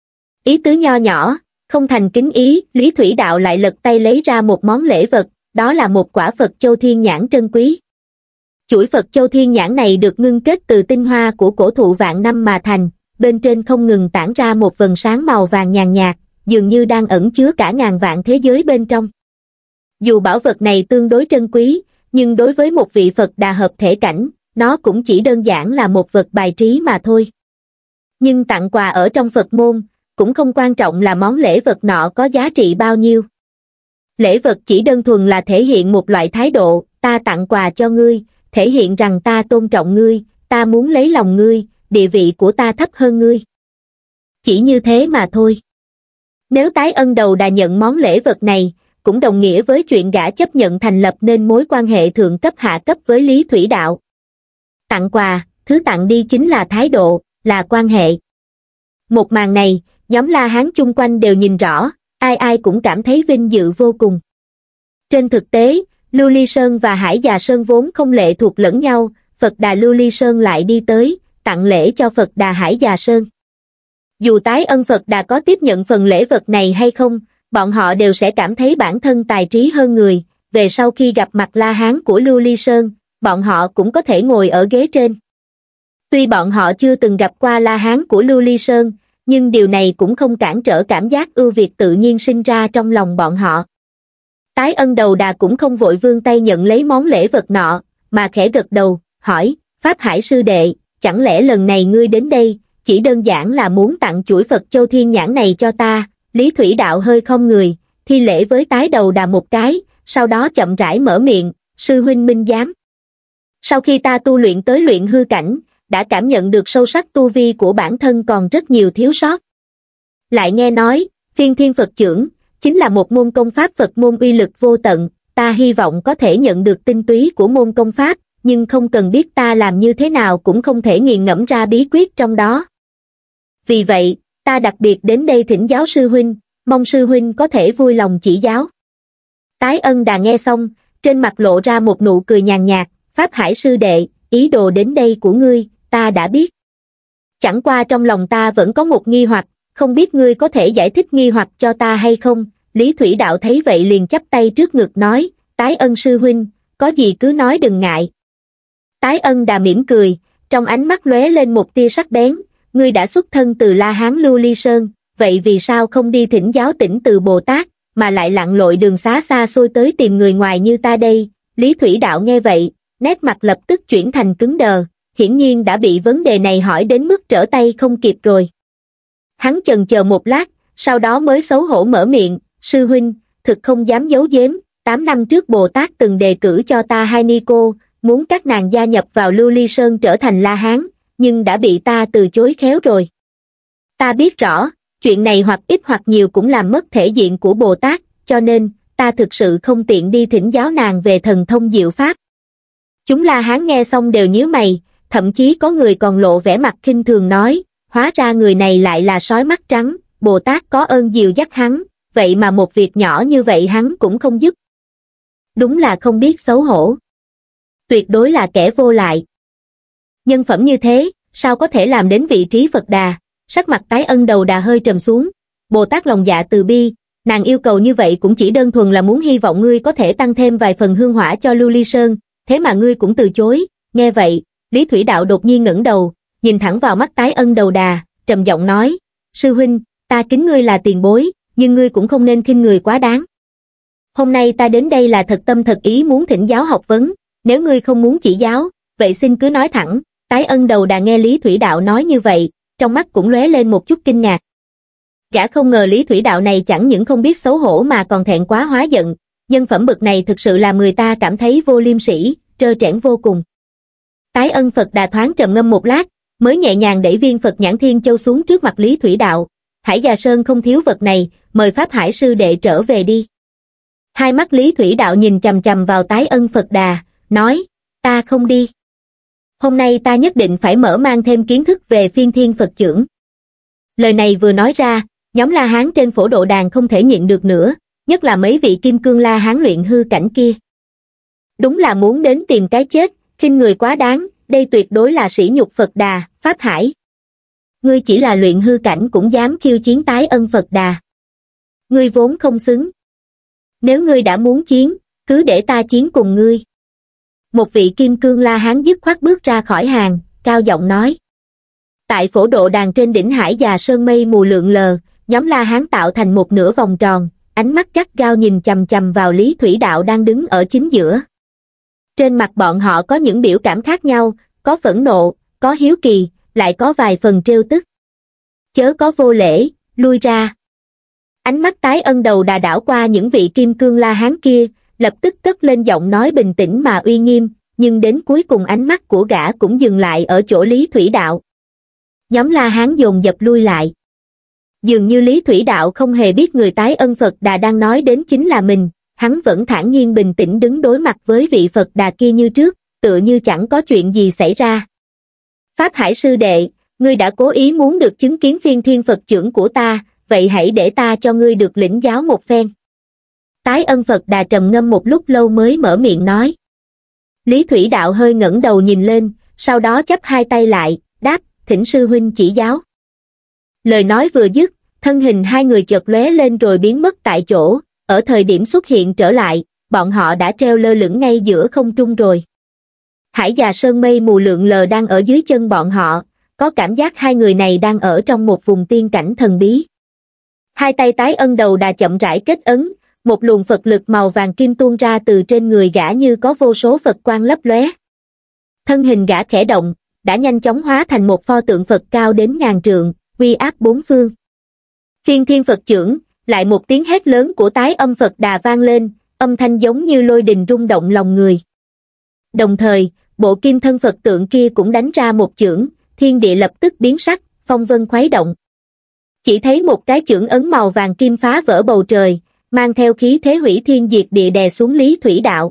Ý tứ nho nhỏ, không thành kính ý, Lý Thủy Đạo lại lật tay lấy ra một món lễ vật, đó là một quả Phật Châu Thiên Nhãn trân quý. Chuỗi Phật Châu Thiên Nhãn này được ngưng kết từ tinh hoa của cổ thụ vạn năm mà thành, bên trên không ngừng tản ra một vầng sáng màu vàng nhàn nhạt, dường như đang ẩn chứa cả ngàn vạn thế giới bên trong. Dù bảo vật này tương đối trân quý, nhưng đối với một vị Phật Đà hợp thể cảnh, nó cũng chỉ đơn giản là một vật bài trí mà thôi. Nhưng tặng quà ở trong Phật môn, cũng không quan trọng là món lễ vật nọ có giá trị bao nhiêu. Lễ vật chỉ đơn thuần là thể hiện một loại thái độ, ta tặng quà cho ngươi, thể hiện rằng ta tôn trọng ngươi, ta muốn lấy lòng ngươi, địa vị của ta thấp hơn ngươi. Chỉ như thế mà thôi. Nếu Tái Ân Đầu Đà nhận món lễ vật này, cũng đồng nghĩa với chuyện gã chấp nhận thành lập nên mối quan hệ thượng cấp hạ cấp với Lý Thủy Đạo. Tặng quà, thứ tặng đi chính là thái độ, là quan hệ. Một màn này, nhóm La Hán chung quanh đều nhìn rõ, ai ai cũng cảm thấy vinh dự vô cùng. Trên thực tế, Lưu Ly Sơn và Hải Già Sơn vốn không lệ thuộc lẫn nhau, Phật Đà Lưu Ly Sơn lại đi tới, tặng lễ cho Phật Đà Hải Già Sơn. Dù Tái Ân Phật Đà có tiếp nhận phần lễ vật này hay không, bọn họ đều sẽ cảm thấy bản thân tài trí hơn người, về sau khi gặp mặt La Hán của Lưu Ly Sơn, bọn họ cũng có thể ngồi ở ghế trên. Tuy bọn họ chưa từng gặp qua La Hán của Lưu Ly Sơn, nhưng điều này cũng không cản trở cảm giác ưu việt tự nhiên sinh ra trong lòng bọn họ. Tái Ân Đầu Đà cũng không vội vươn tay nhận lấy món lễ vật nọ, mà khẽ gật đầu, hỏi, Pháp Hải sư đệ, chẳng lẽ lần này ngươi đến đây, chỉ đơn giản là muốn tặng chuỗi Phật Châu Thiên Nhãn này cho ta? Lý Thủy Đạo hơi khom người, thi lễ với Tái Đầu Đà một cái, sau đó chậm rãi mở miệng, sư huynh minh giám. Sau khi ta tu luyện tới luyện hư cảnh, đã cảm nhận được sâu sắc tu vi của bản thân còn rất nhiều thiếu sót. Lại nghe nói, Phiên Thiên Phật Chưởng, chính là một môn công pháp Phật môn uy lực vô tận, ta hy vọng có thể nhận được tinh túy của môn công pháp, nhưng không cần biết ta làm như thế nào cũng không thể nghiền ngẫm ra bí quyết trong đó. Vì vậy, ta đặc biệt đến đây thỉnh giáo sư huynh, mong sư huynh có thể vui lòng chỉ giáo. Tái Ân Đà nghe xong, trên mặt lộ ra một nụ cười nhàn nhạt, Pháp Hải sư đệ, ý đồ đến đây của ngươi, ta đã biết. Chẳng qua trong lòng ta vẫn có một nghi hoặc, không biết ngươi có thể giải thích nghi hoặc cho ta hay không? Lý Thủy Đạo thấy vậy liền chắp tay trước ngực nói, Tái Ân sư huynh, có gì cứ nói đừng ngại. Tái Ân Đà mỉm cười, trong ánh mắt lóe lên một tia sắc bén, ngươi đã xuất thân từ La Hán Lưu Ly Sơn, vậy vì sao không đi thỉnh giáo Tỉnh Từ Bồ Tát, mà lại lặn lội đường xá xa xôi tới tìm người ngoài như ta đây? Lý Thủy Đạo nghe vậy, nét mặt lập tức chuyển thành cứng đờ, hiển nhiên đã bị vấn đề này hỏi đến mức trở tay không kịp rồi. Hắn chần chờ một lát, sau đó mới xấu hổ mở miệng, sư huynh, thực không dám giấu giếm, tám năm trước Bồ Tát từng đề cử cho ta hai ni cô, muốn các nàng gia nhập vào Lưu Ly Sơn trở thành La Hán, nhưng đã bị ta từ chối khéo rồi. Ta biết rõ, chuyện này hoặc ít hoặc nhiều cũng làm mất thể diện của Bồ Tát, cho nên, ta thực sự không tiện đi thỉnh giáo nàng về thần thông diệu pháp. Chúng La Hán nghe xong đều nhíu mày, thậm chí có người còn lộ vẻ mặt khinh thường nói, hóa ra người này lại là sói mắt trắng, Bồ Tát có ơn dìu dắt hắn, vậy mà một việc nhỏ như vậy hắn cũng không giúp. Đúng là không biết xấu hổ. Tuyệt đối là kẻ vô lại. Nhân phẩm như thế, sao có thể làm đến vị trí Phật Đà? Sắc mặt Tái Ân Đầu Đà hơi trầm xuống. Bồ Tát lòng dạ từ bi, nàng yêu cầu như vậy cũng chỉ đơn thuần là muốn hy vọng ngươi có thể tăng thêm vài phần hương hỏa cho Lưu Ly Sơn, thế mà ngươi cũng từ chối. Nghe vậy, Lý Thủy Đạo đột nhiên ngẩng đầu, nhìn thẳng vào mắt Tái Ân Đầu Đà, trầm giọng nói, sư huynh, ta kính ngươi là tiền bối, nhưng ngươi cũng không nên khinh người quá đáng. Hôm nay ta đến đây là thật tâm thật ý muốn thỉnh giáo học vấn, nếu ngươi không muốn chỉ giáo, vậy xin cứ nói thẳng. Tái Ân Đầu Đà nghe Lý Thủy Đạo nói như vậy, trong mắt cũng lóe lên một chút kinh ngạc. Gã không ngờ Lý Thủy Đạo này chẳng những không biết xấu hổ mà còn thẹn quá hóa giận, nhân phẩm bậc này thực sự làm người ta cảm thấy vô liêm sỉ, trơ trẽn vô cùng. Tái Ân Phật Đà thoáng trầm ngâm một lát, mới nhẹ nhàng đẩy viên Phật Nhãn Thiên Châu xuống trước mặt Lý Thủy Đạo. Hải Già Sơn không thiếu vật này, mời Pháp Hải sư đệ trở về đi. Hai mắt Lý Thủy Đạo nhìn chằm chằm vào Tái Ân Phật Đà, nói, ta không đi. Hôm nay ta nhất định phải mở mang thêm kiến thức về phiên thiên Phật chưởng. Lời này vừa nói ra, nhóm La Hán trên phổ độ đàn không thể nhịn được nữa, nhất là mấy vị kim cương La Hán luyện hư cảnh kia. Đúng là muốn đến tìm cái chết, khinh người quá đáng, đây tuyệt đối là sỉ nhục Phật Đà, Pháp Hải. Ngươi chỉ là luyện hư cảnh cũng dám khiêu chiến Tái Ân Phật Đà. Ngươi vốn không xứng. Nếu ngươi đã muốn chiến, cứ để ta chiến cùng ngươi. Một vị kim cương La Hán dứt khoát bước ra khỏi hàng, cao giọng nói. Tại phổ độ đàn trên đỉnh Hải Già Sơn mây mù lượn lờ, nhóm La Hán tạo thành một nửa vòng tròn, ánh mắt gắt gao nhìn chằm chằm vào Lý Thủy Đạo đang đứng ở chính giữa. Trên mặt bọn họ có những biểu cảm khác nhau, có phẫn nộ, có hiếu kỳ, lại có vài phần trêu tức. Chớ có vô lễ, lui ra. Ánh mắt Tái Ân Đầu Đà đảo qua những vị kim cương La Hán kia, lập tức cất lên giọng nói bình tĩnh mà uy nghiêm, nhưng đến cuối cùng ánh mắt của gã cũng dừng lại ở chỗ Lý Thủy Đạo. Nhóm La Hán dồn dập lui lại. Dường như Lý Thủy Đạo không hề biết người Tái Ân Phật Đà đang nói đến chính là mình, hắn vẫn thản nhiên bình tĩnh đứng đối mặt với vị Phật Đà kia như trước, tựa như chẳng có chuyện gì xảy ra. Pháp Hải sư đệ, ngươi đã cố ý muốn được chứng kiến phiên thiên Phật chưởng của ta, vậy hãy để ta cho ngươi được lĩnh giáo một phen. Tái Ân Phật Đà trầm ngâm một lúc lâu mới mở miệng nói. Lý Thủy Đạo hơi ngẩng đầu nhìn lên, sau đó chắp hai tay lại, đáp, thỉnh sư huynh chỉ giáo. Lời nói vừa dứt, thân hình hai người chợt lóe lên rồi biến mất tại chỗ, ở thời điểm xuất hiện trở lại, bọn họ đã treo lơ lửng ngay giữa không trung rồi. Hải Già Sơn mây mù lượn lờ đang ở dưới chân bọn họ, có cảm giác hai người này đang ở trong một vùng tiên cảnh thần bí. Hai tay Tái Ân Đầu Đà chậm rãi kết ấn, một luồng Phật lực màu vàng kim tuôn ra từ trên người gã như có vô số Phật quang lấp lóe. Thân hình gã khẽ động, đã nhanh chóng hóa thành một pho tượng Phật cao đến ngàn trượng, uy áp bốn phương. Phiên thiên Phật chưởng, lại một tiếng hét lớn của Tái Âm Phật Đà vang lên, âm thanh giống như lôi đình rung động lòng người. Đồng thời, bộ kim thân Phật tượng kia cũng đánh ra một chưởng, thiên địa lập tức biến sắc, phong vân khuấy động. Chỉ thấy một cái chưởng ấn màu vàng kim phá vỡ bầu trời, mang theo khí thế hủy thiên diệt địa đè xuống Lý Thủy Đạo.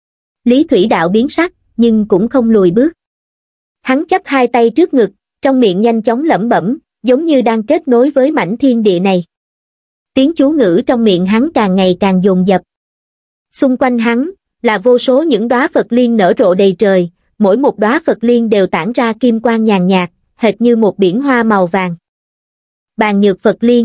Lý Thủy Đạo biến sắc, nhưng cũng không lùi bước. Hắn chắp hai tay trước ngực, trong miệng nhanh chóng lẩm bẩm, giống như đang kết nối với mảnh thiên địa này. Tiếng chú ngữ trong miệng hắn càng ngày càng dồn dập. Xung quanh hắn là vô số những đóa Phật liên nở rộ đầy trời, mỗi một đóa Phật liên đều tản ra kim quang nhàn nhạt, hệt như một biển hoa màu vàng. Bàn nhược Phật liên.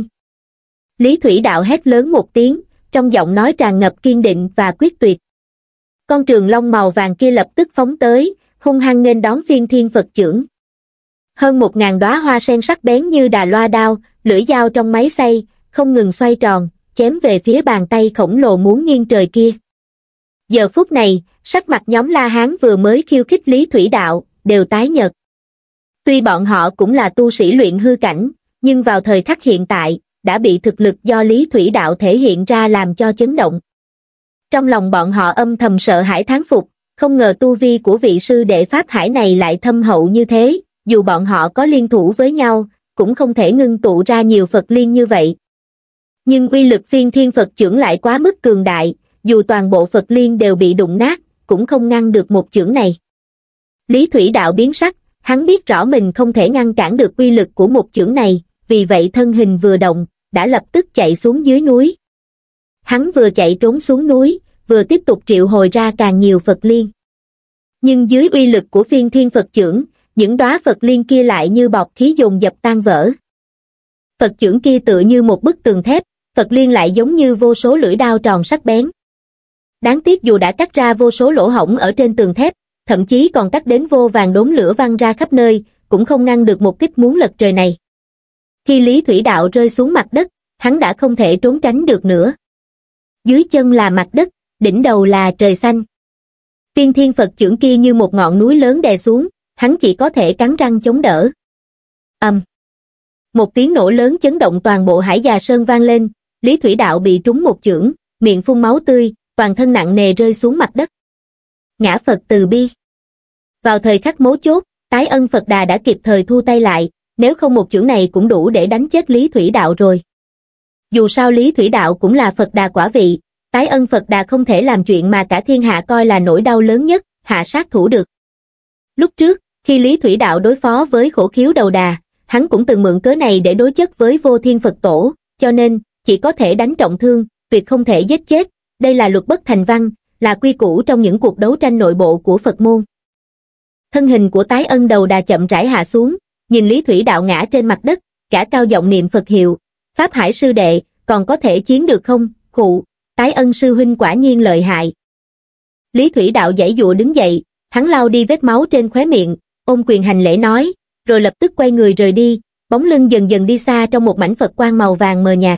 Lý Thủy Đạo hét lớn một tiếng, trong giọng nói tràn ngập kiên định và quyết tuyệt. Con trường long màu vàng kia lập tức phóng tới, hung hăng nghênh đón phiên thiên Phật chưởng. Hơn một ngàn đóa hoa sen sắc bén như đà loa đao, lưỡi dao trong máy xay, không ngừng xoay tròn, chém về phía bàn tay khổng lồ muốn nghiêng trời kia. Giờ phút này, sắc mặt nhóm La Hán vừa mới khiêu khích Lý Thủy Đạo, đều tái nhợt. Tuy bọn họ cũng là tu sĩ luyện hư cảnh, nhưng vào thời khắc hiện tại, đã bị thực lực do Lý Thủy Đạo thể hiện ra làm cho chấn động. Trong lòng bọn họ âm thầm sợ hãi thán phục, không ngờ tu vi của vị sư đệ Pháp Hải này lại thâm hậu như thế, dù bọn họ có liên thủ với nhau, cũng không thể ngưng tụ ra nhiều Phật liên như vậy. Nhưng uy lực phiên thiên Phật chưởng lại quá mức cường đại, dù toàn bộ Phật liên đều bị đụng nát, cũng không ngăn được một chưởng này. Lý Thủy Đạo biến sắc, hắn biết rõ mình không thể ngăn cản được uy lực của một chưởng này, vì vậy thân hình vừa động, đã lập tức chạy xuống dưới núi. Hắn vừa chạy trốn xuống núi, vừa tiếp tục triệu hồi ra càng nhiều Phật liên. Nhưng dưới uy lực của phiên thiên Phật chưởng, những đóa Phật liên kia lại như bọt khí dồn dập tan vỡ. Phật chưởng kia tựa như một bức tường thép, Phật liên lại giống như vô số lưỡi đao tròn sắc bén. Đáng tiếc dù đã cắt ra vô số lỗ hổng ở trên tường thép, thậm chí còn cắt đến vô vàng đốm lửa văng ra khắp nơi, cũng không ngăn được một kích muốn lật trời này. Khi Lý Thủy Đạo rơi xuống mặt đất, hắn đã không thể trốn tránh được nữa. Dưới chân là mặt đất, đỉnh đầu là trời xanh. Tiên thiên Phật chưởng kia như một ngọn núi lớn đè xuống, hắn chỉ có thể cắn răng chống đỡ. Ầm. Một tiếng nổ lớn chấn động toàn bộ Hải Già Sơn vang lên, Lý Thủy Đạo bị trúng một chưởng, miệng phun máu tươi, toàn thân nặng nề rơi xuống mặt đất. Ngã Phật từ bi. Vào thời khắc mấu chốt, Tái Ân Phật Đà đã kịp thời thu tay lại, nếu không một chưởng này cũng đủ để đánh chết Lý Thủy Đạo rồi. Dù sao Lý Thủy Đạo cũng là Phật Đà quả vị, Tái Ân Phật Đà không thể làm chuyện mà cả thiên hạ coi là nỗi đau lớn nhất, hạ sát thủ được. Lúc trước, khi Lý Thủy Đạo đối phó với Khổ Khiếu Đầu Đà, hắn cũng từng mượn cớ này để đối chất với Vô Thiên Phật Tổ, cho nên, chỉ có thể đánh trọng thương, tuyệt không thể giết chết, đây là luật bất thành văn, là quy củ trong những cuộc đấu tranh nội bộ của Phật môn. Thân hình của Tái Ân Đầu Đà chậm rãi hạ xuống, nhìn Lý Thủy Đạo ngã trên mặt đất, cả cao giọng niệm Phật hiệu, Pháp Hải sư đệ, còn có thể chiến được không? Khụ, Tái Ân sư huynh quả nhiên lợi hại. Lý Thủy Đạo giãy giụa đứng dậy, hắn lau đi vết máu trên khóe miệng, ôm quyền hành lễ nói, rồi lập tức quay người rời đi, bóng lưng dần dần đi xa trong một mảnh Phật quang màu vàng mờ nhạt.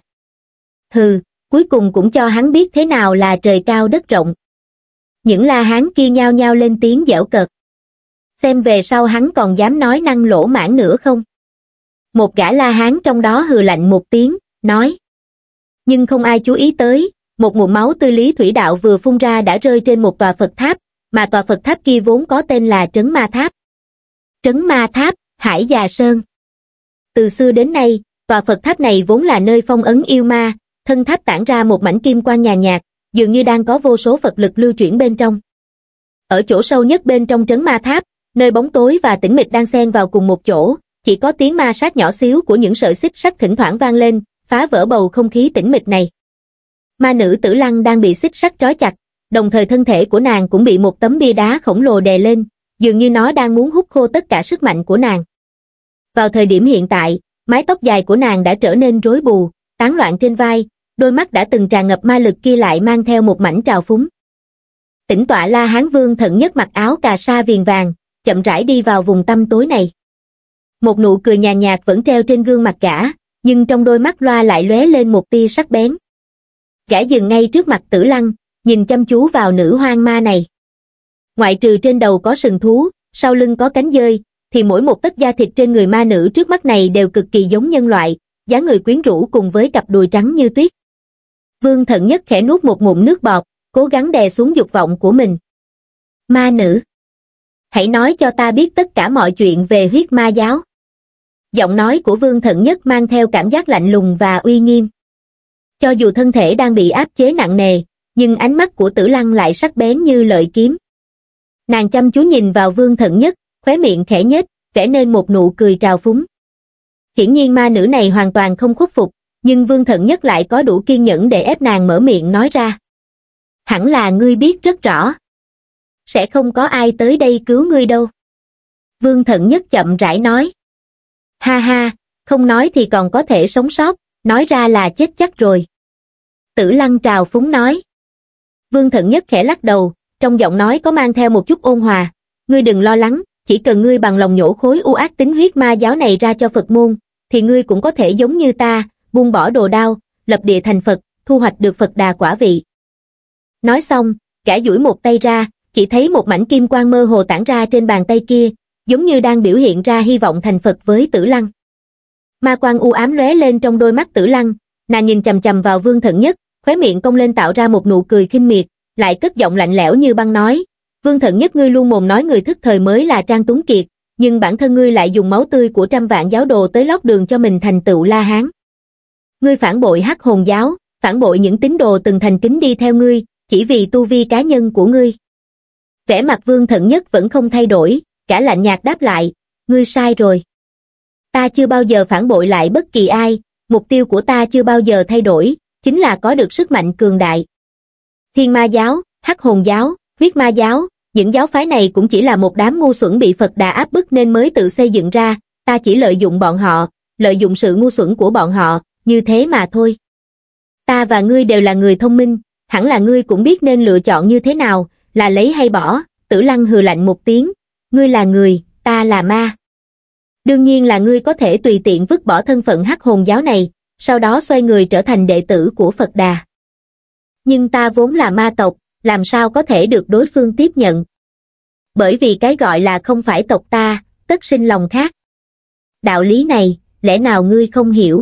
Hừ, cuối cùng cũng cho hắn biết thế nào là trời cao đất rộng. Những La Hán kia nhao nhao lên tiếng giễu cợt. Xem về sau hắn còn dám nói năng lỗ mãng nữa không? Một gã La Hán trong đó hừ lạnh một tiếng, nói. Nhưng không ai chú ý tới, một ngụm máu tươi Lý Thủy Đạo vừa phun ra đã rơi trên một tòa Phật tháp, mà tòa Phật tháp kia vốn có tên là Trấn Ma Tháp. Trấn Ma Tháp, Hải Già Sơn. Từ xưa đến nay, tòa Phật tháp này vốn là nơi phong ấn yêu ma, thân tháp tản ra một mảnh kim quang nhàn nhạt, dường như đang có vô số Phật lực lưu chuyển bên trong. Ở chỗ sâu nhất bên trong Trấn Ma Tháp, nơi bóng tối và tĩnh mịch đang xen vào cùng một chỗ, chỉ có tiếng ma sát nhỏ xíu của những sợi xích sắt thỉnh thoảng vang lên, phá vỡ bầu không khí tĩnh mịch này. Ma nữ Tử Lăng đang bị xích sắt trói chặt, đồng thời thân thể của nàng cũng bị một tấm bia đá khổng lồ đè lên, dường như nó đang muốn hút khô tất cả sức mạnh của nàng. Vào thời điểm hiện tại, mái tóc dài của nàng đã trở nên rối bù, tán loạn trên vai, đôi mắt đã từng tràn ngập ma lực kia lại mang theo một mảnh trào phúng. Tĩnh tọa La Hán Vương Thận Nhất mặc áo cà sa viền vàng, chậm rãi đi vào vùng tăm tối này. Một nụ cười nhàn nhạt vẫn treo trên gương mặt gã, nhưng trong đôi mắt loa lại lóe lên một tia sắc bén. Gã dừng ngay trước mặt Tử Lăng, nhìn chăm chú vào nữ hoang ma này. Ngoại trừ trên đầu có sừng thú, sau lưng có cánh dơi, thì mỗi một tấc da thịt trên người ma nữ trước mắt này đều cực kỳ giống nhân loại, dáng người quyến rũ cùng với cặp đùi trắng như tuyết. Vương Thận Nhất khẽ nuốt một ngụm nước bọt, cố gắng đè xuống dục vọng của mình. Ma nữ, hãy nói cho ta biết tất cả mọi chuyện về huyết ma giáo. Giọng nói của Vương Thận Nhất mang theo cảm giác lạnh lùng và uy nghiêm. Cho dù thân thể đang bị áp chế nặng nề, nhưng ánh mắt của Tử Lăng lại sắc bén như lợi kiếm. Nàng chăm chú nhìn vào Vương Thận Nhất, khóe miệng khẽ nhếch, vẽ nên một nụ cười trào phúng. Hiển nhiên ma nữ này hoàn toàn không khuất phục, nhưng Vương Thận Nhất lại có đủ kiên nhẫn để ép nàng mở miệng nói ra. Hẳn là ngươi biết rất rõ. Sẽ không có ai tới đây cứu ngươi đâu. Vương Thận Nhất chậm rãi nói. Ha ha, không nói thì còn có thể sống sót, nói ra là chết chắc rồi. Tử Lăng trào phúng nói. Vương Thận Nhất khẽ lắc đầu, trong giọng nói có mang theo một chút ôn hòa. Ngươi đừng lo lắng, chỉ cần ngươi bằng lòng nhổ khối u ác tính huyết ma giáo này ra cho Phật môn, thì ngươi cũng có thể giống như ta, buông bỏ đồ đao, lập địa thành Phật, thu hoạch được Phật Đà quả vị. Nói xong, gã duỗi một tay ra, chỉ thấy một mảnh kim quang mơ hồ tản ra trên bàn tay kia, giống như đang biểu hiện ra hy vọng thành Phật với Tử Lăng. Ma quang u ám lóe lên trong đôi mắt Tử Lăng, nàng nhìn chằm chằm vào Vương Thận Nhất, khóe miệng cong lên tạo ra một nụ cười khinh miệt, lại cất giọng lạnh lẽo như băng nói, Vương Thận Nhất ngươi luôn mồm nói người thức thời mới là Trang Tuấn Kiệt, nhưng bản thân ngươi lại dùng máu tươi của trăm vạn giáo đồ tới lót đường cho mình thành tựu La Hán. Ngươi phản bội Hắc Hồn giáo, phản bội những tín đồ từng thành kính đi theo ngươi, chỉ vì tu vi cá nhân của ngươi. Vẻ mặt Vương Thận Nhất vẫn không thay đổi, cả lạnh nhạt đáp lại, ngươi sai rồi. Ta chưa bao giờ phản bội lại bất kỳ ai, mục tiêu của ta chưa bao giờ thay đổi, chính là có được sức mạnh cường đại. Thiên Ma giáo, Hắc Hồn giáo, Huyết Ma giáo, những giáo phái này cũng chỉ là một đám ngu xuẩn bị Phật Đà áp bức nên mới tự xây dựng ra, ta chỉ lợi dụng bọn họ, lợi dụng sự ngu xuẩn của bọn họ, như thế mà thôi. Ta và ngươi đều là người thông minh, hẳn là ngươi cũng biết nên lựa chọn như thế nào, là lấy hay bỏ. Tử Lăng hừ lạnh một tiếng, ngươi là người, ta là ma. Đương nhiên là ngươi có thể tùy tiện vứt bỏ thân phận Hắc Hồn giáo này, sau đó xoay người trở thành đệ tử của Phật Đà. Nhưng ta vốn là ma tộc, làm sao có thể được đối phương tiếp nhận? Bởi vì cái gọi là không phải tộc ta, tất sinh lòng khác. Đạo lý này, lẽ nào ngươi không hiểu?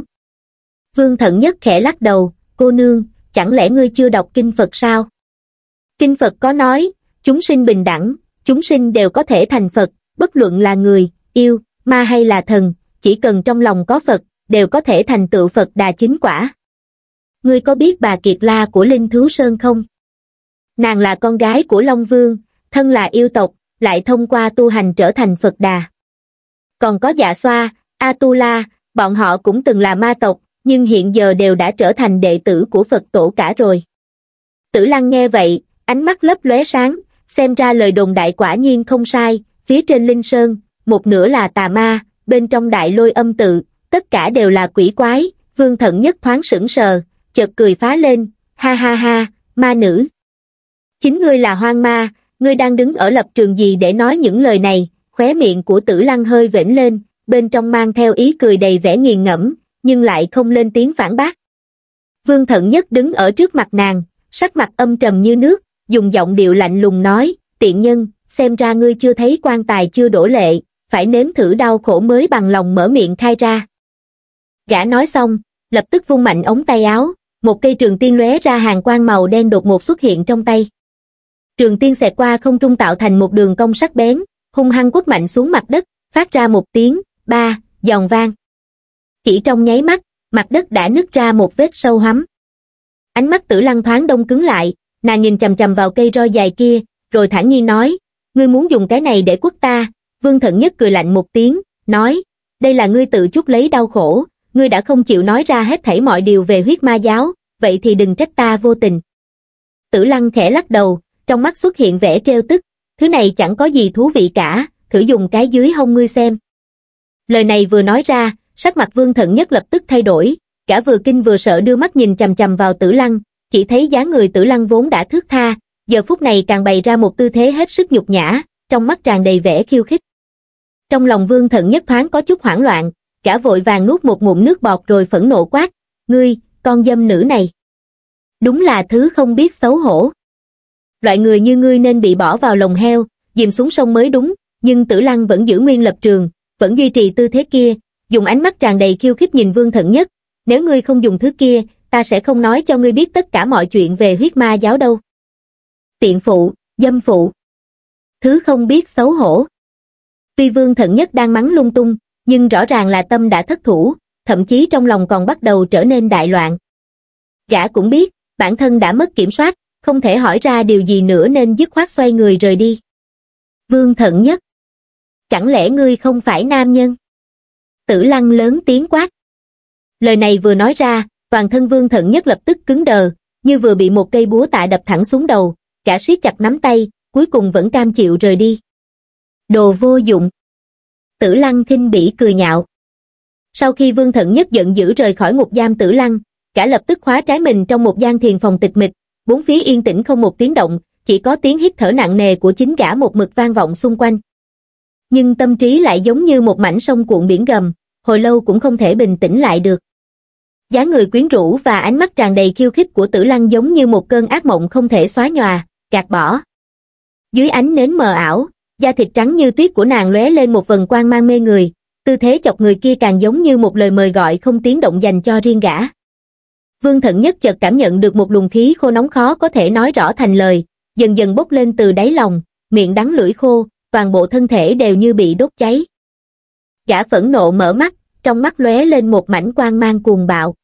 Vương Thận Nhất khẽ lắc đầu, cô nương, chẳng lẽ ngươi chưa đọc kinh Phật sao? Kinh Phật có nói, chúng sinh bình đẳng, chúng sinh đều có thể thành Phật, bất luận là người, yêu, ma hay là thần, chỉ cần trong lòng có Phật, đều có thể thành tựu Phật Đà chính quả. Ngươi có biết bà Kiệt La của Linh Thú Sơn không? Nàng là con gái của Long Vương, thân là yêu tộc, lại thông qua tu hành trở thành Phật Đà. Còn có Dạ Xoa, A-tu-la, bọn họ cũng từng là ma tộc, nhưng hiện giờ đều đã trở thành đệ tử của Phật tổ cả rồi. Tử Lăng nghe vậy, ánh mắt lấp lóe sáng, xem ra lời đồn đại quả nhiên không sai, phía trên Linh Sơn, một nửa là tà ma, bên trong Đại Lôi âm tự, tất cả đều là quỷ quái. Vương Thận Nhất thoáng sững sờ, chợt cười phá lên, ha ha ha, ma nữ. Chính ngươi là hoang ma, ngươi đang đứng ở lập trường gì để nói những lời này? Khóe miệng của Tử Lăng hơi vểnh lên, bên trong mang theo ý cười đầy vẻ nghiền ngẫm, nhưng lại không lên tiếng phản bác. Vương Thận Nhất đứng ở trước mặt nàng, sắc mặt âm trầm như nước, dùng giọng điệu lạnh lùng nói, tiện nhân, xem ra ngươi chưa thấy quan tài chưa đổ lệ, phải nếm thử đau khổ mới bằng lòng mở miệng khai ra. Gã nói xong, lập tức vung mạnh ống tay áo, một cây trường tiên lóe ra hàng quang màu đen đột ngột xuất hiện trong tay. Trường tiên xẹt qua không trung tạo thành một đường cong sắc bén, hung hăng quất mạnh xuống mặt đất, phát ra một tiếng, ba, giòn vang. Chỉ trong nháy mắt, mặt đất đã nứt ra một vết sâu hoắm. Ánh mắt Tử Lăng thoáng đông cứng lại, nàng nhìn chằm chằm vào cây roi dài kia, rồi thản nhiên nói, ngươi muốn dùng cái này để quất ta? Vương Thận Nhất cười lạnh một tiếng, nói, đây là ngươi tự chuốc lấy đau khổ, ngươi đã không chịu nói ra hết thảy mọi điều về Huyết Ma giáo, vậy thì đừng trách ta vô tình. Tử Lăng khẽ lắc đầu, trong mắt xuất hiện vẻ trêu tức, thứ này chẳng có gì thú vị cả, thử dùng cái dưới hông ngươi xem. Lời này vừa nói ra, sắc mặt Vương Thận Nhất lập tức thay đổi, cả vừa kinh vừa sợ đưa mắt nhìn chằm chằm vào Tử Lăng, chỉ thấy dáng người Tử Lăng vốn đã thướt tha, giờ phút này càng bày ra một tư thế hết sức nhục nhã, trong mắt tràn đầy vẻ khiêu khích. Trong lòng Vương Thận Nhất thoáng có chút hoảng loạn, cả vội vàng nuốt một ngụm nước bọt rồi phẫn nộ quát, ngươi, con dâm nữ này. Đúng là thứ không biết xấu hổ. Loại người như ngươi nên bị bỏ vào lồng heo, dìm xuống sông mới đúng, nhưng Tử Lăng vẫn giữ nguyên lập trường, vẫn duy trì tư thế kia, dùng ánh mắt tràn đầy khiêu khích nhìn Vương Thận Nhất, nếu ngươi không dùng thứ kia, ta sẽ không nói cho ngươi biết tất cả mọi chuyện về Huyết Ma giáo đâu. Tiện phụ, dâm phụ. Thứ không biết xấu hổ. Tuy Vương Thận Nhất đang mắng lung tung, nhưng rõ ràng là tâm đã thất thủ, thậm chí trong lòng còn bắt đầu trở nên đại loạn. Gã cũng biết, bản thân đã mất kiểm soát, không thể hỏi ra điều gì nữa nên dứt khoát xoay người rời đi. Vương Thận Nhất, chẳng lẽ ngươi không phải nam nhân? Tử Lăng lớn tiếng quát. Lời này vừa nói ra, toàn thân Vương Thận Nhất lập tức cứng đờ, như vừa bị một cây búa tạ đập thẳng xuống đầu, cả siết chặt nắm tay, cuối cùng vẫn cam chịu rời đi. Đồ vô dụng. Tử Lăng khinh bỉ cười nhạo. Sau khi Vương Thận Nhất giận dữ rời khỏi ngục giam Tử Lăng, cả lập tức khóa trái mình trong một gian thiền phòng tịch mịch, bốn phía yên tĩnh không một tiếng động, chỉ có tiếng hít thở nặng nề của chính gã một mực vang vọng xung quanh. Nhưng tâm trí lại giống như một mảnh sông cuộn biển gầm, hồi lâu cũng không thể bình tĩnh lại được. Dáng người quyến rũ và ánh mắt tràn đầy khiêu khích của Tử Lăng giống như một cơn ác mộng không thể xóa nhòa, gạt bỏ. Dưới ánh nến mờ ảo, da thịt trắng như tuyết của nàng lóe lên một vầng quang mang mê người, tư thế chọc người kia càng giống như một lời mời gọi không tiếng động dành cho riêng gã. Vương Thận Nhất chợt cảm nhận được một luồng khí khô nóng khó có thể nói rõ thành lời, dần dần bốc lên từ đáy lòng, miệng đắng lưỡi khô, toàn bộ thân thể đều như bị đốt cháy. Gã phẫn nộ mở mắt, trong mắt lóe lên một mảnh quang mang cuồng bạo.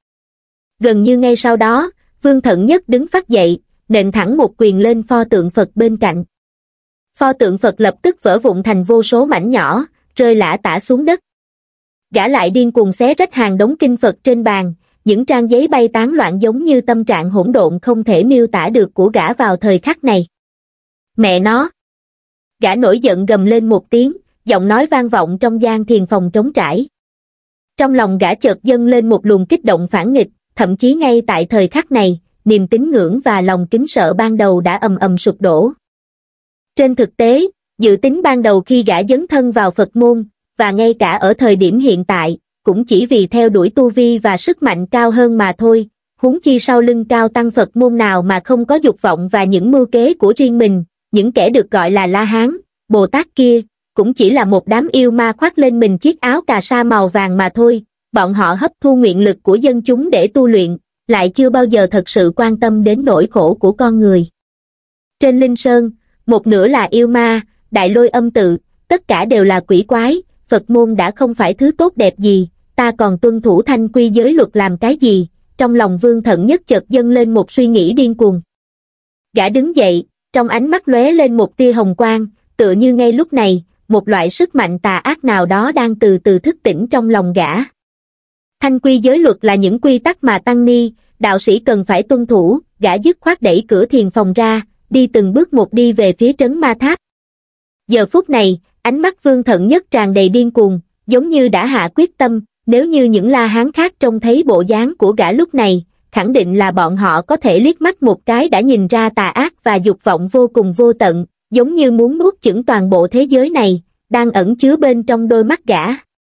Gần như ngay sau đó, Vương Thận Nhất đứng phắt dậy, nện thẳng một quyền lên pho tượng Phật bên cạnh. Pho tượng Phật lập tức vỡ vụn thành vô số mảnh nhỏ, rơi lả tả xuống đất. Gã lại điên cuồng xé rách hàng đống kinh Phật trên bàn, những trang giấy bay tán loạn giống như tâm trạng hỗn độn không thể miêu tả được của gã vào thời khắc này. Mẹ nó! Gã nổi giận gầm lên một tiếng, giọng nói vang vọng trong gian thiền phòng trống trải. Trong lòng gã chợt dâng lên một luồng kích động phản nghịch, thậm chí ngay tại thời khắc này, niềm tín ngưỡng và lòng kính sợ ban đầu đã ầm ầm sụp đổ. Trên thực tế, dự tính ban đầu khi gã dấn thân vào Phật môn, và ngay cả ở thời điểm hiện tại, cũng chỉ vì theo đuổi tu vi và sức mạnh cao hơn mà thôi, huống chi sau lưng cao tăng Phật môn nào mà không có dục vọng và những mưu kế của riêng mình, những kẻ được gọi là La Hán, Bồ Tát kia, cũng chỉ là một đám yêu ma khoác lên mình chiếc áo cà sa màu vàng mà thôi, bọn họ hấp thu nguyện lực của dân chúng để tu luyện, lại chưa bao giờ thật sự quan tâm đến nỗi khổ của con người. Trên Linh Sơn, một nửa là yêu ma, Đại Lôi Âm Tự, tất cả đều là quỷ quái, Phật môn đã không phải thứ tốt đẹp gì, ta còn tuân thủ thanh quy giới luật làm cái gì? Trong lòng Vương Thận Nhất chợt dâng lên một suy nghĩ điên cuồng. Gã đứng dậy, trong ánh mắt lóe lên một tia hồng quang, tựa như ngay lúc này, một loại sức mạnh tà ác nào đó đang từ từ thức tỉnh trong lòng gã. Thanh quy giới luật là những quy tắc mà tăng ni, đạo sĩ cần phải tuân thủ, gã dứt khoát đẩy cửa thiền phòng ra, đi từng bước một đi về phía trấn ma tháp. Giờ phút này, ánh mắt Vương Thận Nhất tràn đầy điên cuồng, giống như đã hạ quyết tâm, nếu như những La Hán khác trông thấy bộ dáng của gã lúc này, khẳng định là bọn họ có thể liếc mắt một cái đã nhìn ra tà ác và dục vọng vô cùng vô tận, giống như muốn nuốt chửng toàn bộ thế giới này, đang ẩn chứa bên trong đôi mắt gã.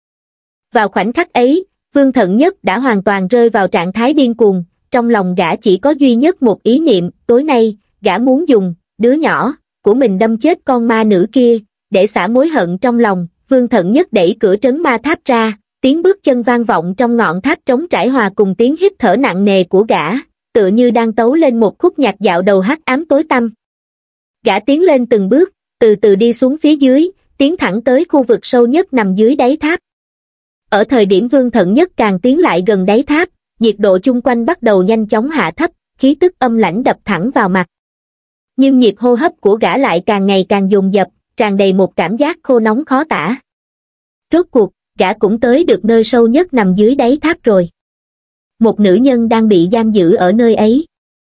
Vào khoảnh khắc ấy, Vương Thận Nhất đã hoàn toàn rơi vào trạng thái điên cuồng, trong lòng gã chỉ có duy nhất một ý niệm, tối nay, gã muốn dùng, đứa nhỏ, của mình đâm chết con ma nữ kia, để xả mối hận trong lòng. Vương Thận Nhất đẩy cửa trấn ma tháp ra, tiếng bước chân vang vọng trong ngọn tháp trống trải hòa cùng tiếng hít thở nặng nề của gã, tựa như đang tấu lên một khúc nhạc dạo đầu hắc ám tối tăm. Gã tiến lên từng bước, từ từ đi xuống phía dưới, tiến thẳng tới khu vực sâu nhất nằm dưới đáy tháp. Ở thời điểm Vương Thận Nhất càng tiến lại gần đáy tháp, nhiệt độ chung quanh bắt đầu nhanh chóng hạ thấp, khí tức âm lãnh đập thẳng vào mặt. Nhưng nhịp hô hấp của gã lại càng ngày càng dồn dập, tràn đầy một cảm giác khô nóng khó tả. Rốt cuộc, gã cũng tới được nơi sâu nhất nằm dưới đáy tháp rồi. Một nữ nhân đang bị giam giữ ở nơi ấy.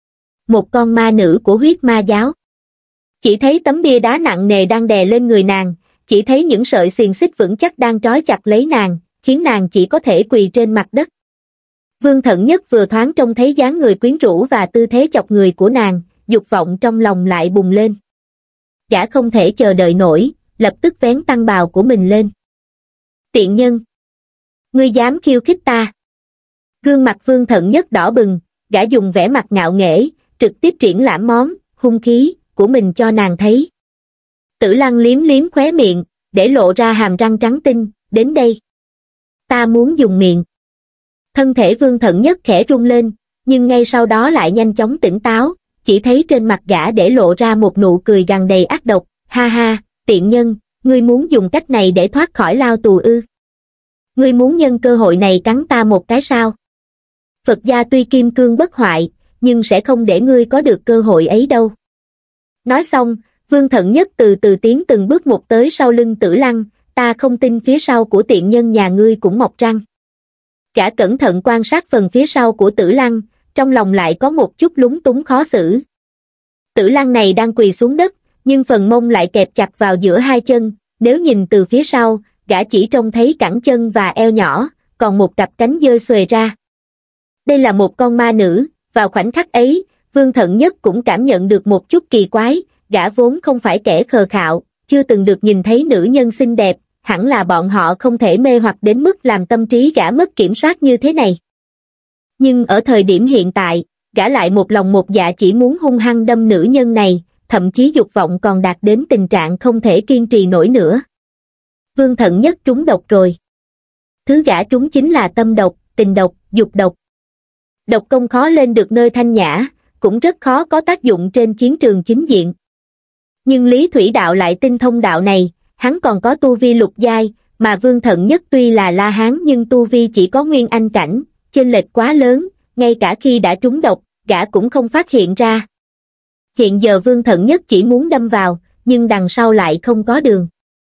Một con ma nữ của huyết ma giáo. Chỉ thấy tấm bia đá nặng nề đang đè lên người nàng, chỉ thấy những sợi xiềng xích vững chắc đang trói chặt lấy nàng, khiến nàng chỉ có thể quỳ trên mặt đất. Vương Thận Nhất vừa thoáng trông thấy dáng người quyến rũ và tư thế chọc người của nàng, dục vọng trong lòng lại bùng lên. Gã không thể chờ đợi nổi, lập tức vén tăng bào của mình lên. Tiện nhân! Ngươi dám khiêu khích ta! Gương mặt Vương Thận Nhất đỏ bừng, gã dùng vẻ mặt ngạo nghễ, trực tiếp triển lãm món, hung khí, của mình cho nàng thấy. Tử Lăng liếm liếm khóe miệng, để lộ ra hàm răng trắng tinh, đến đây. Ta muốn dùng miệng. Thân thể Vương Thận Nhất khẽ rung lên, nhưng ngay sau đó lại nhanh chóng tỉnh táo, chỉ thấy trên mặt gã để lộ ra một nụ cười gằn đầy ác độc, ha ha, tiện nhân, ngươi muốn dùng cách này để thoát khỏi lao tù ư? Ngươi muốn nhân cơ hội này cắn ta một cái sao? Phật gia tuy kim cương bất hoại, nhưng sẽ không để ngươi có được cơ hội ấy đâu. Nói xong, Vương Thận Nhất từ từ tiến từng bước một tới sau lưng Tử Lăng, ta không tin phía sau của tiện nhân nhà ngươi cũng mọc răng. Gã cẩn thận quan sát phần phía sau của Tử Lăng, trong lòng lại có một chút lúng túng khó xử. Tử Lăng này đang quỳ xuống đất, nhưng phần mông lại kẹp chặt vào giữa hai chân, nếu nhìn từ phía sau, gã chỉ trông thấy cẳng chân và eo nhỏ, còn một cặp cánh giơ xuề ra. Đây là một con ma nữ, vào khoảnh khắc ấy, Vương Thận Nhất cũng cảm nhận được một chút kỳ quái, gã vốn không phải kẻ khờ khạo, chưa từng được nhìn thấy nữ nhân xinh đẹp, hẳn là bọn họ không thể mê hoặc đến mức làm tâm trí gã mất kiểm soát như thế này. Nhưng ở thời điểm hiện tại, gã lại một lòng một dạ chỉ muốn hung hăng đâm nữ nhân này, thậm chí dục vọng còn đạt đến tình trạng không thể kiên trì nổi nữa. Vương Thận Nhất trúng độc rồi. Thứ gã trúng chính là tâm độc, tình độc, dục độc. Độc công khó lên được nơi thanh nhã, cũng rất khó có tác dụng trên chiến trường chính diện. Nhưng Lý Thủy Đạo lại tinh thông đạo này, hắn còn có tu vi lục giai, mà Vương Thận Nhất tuy là La Hán nhưng tu vi chỉ có nguyên anh cảnh, chênh lệch quá lớn, ngay cả khi đã trúng độc, gã cũng không phát hiện ra. Hiện giờ Vương Thận Nhất chỉ muốn đâm vào, nhưng đằng sau lại không có đường.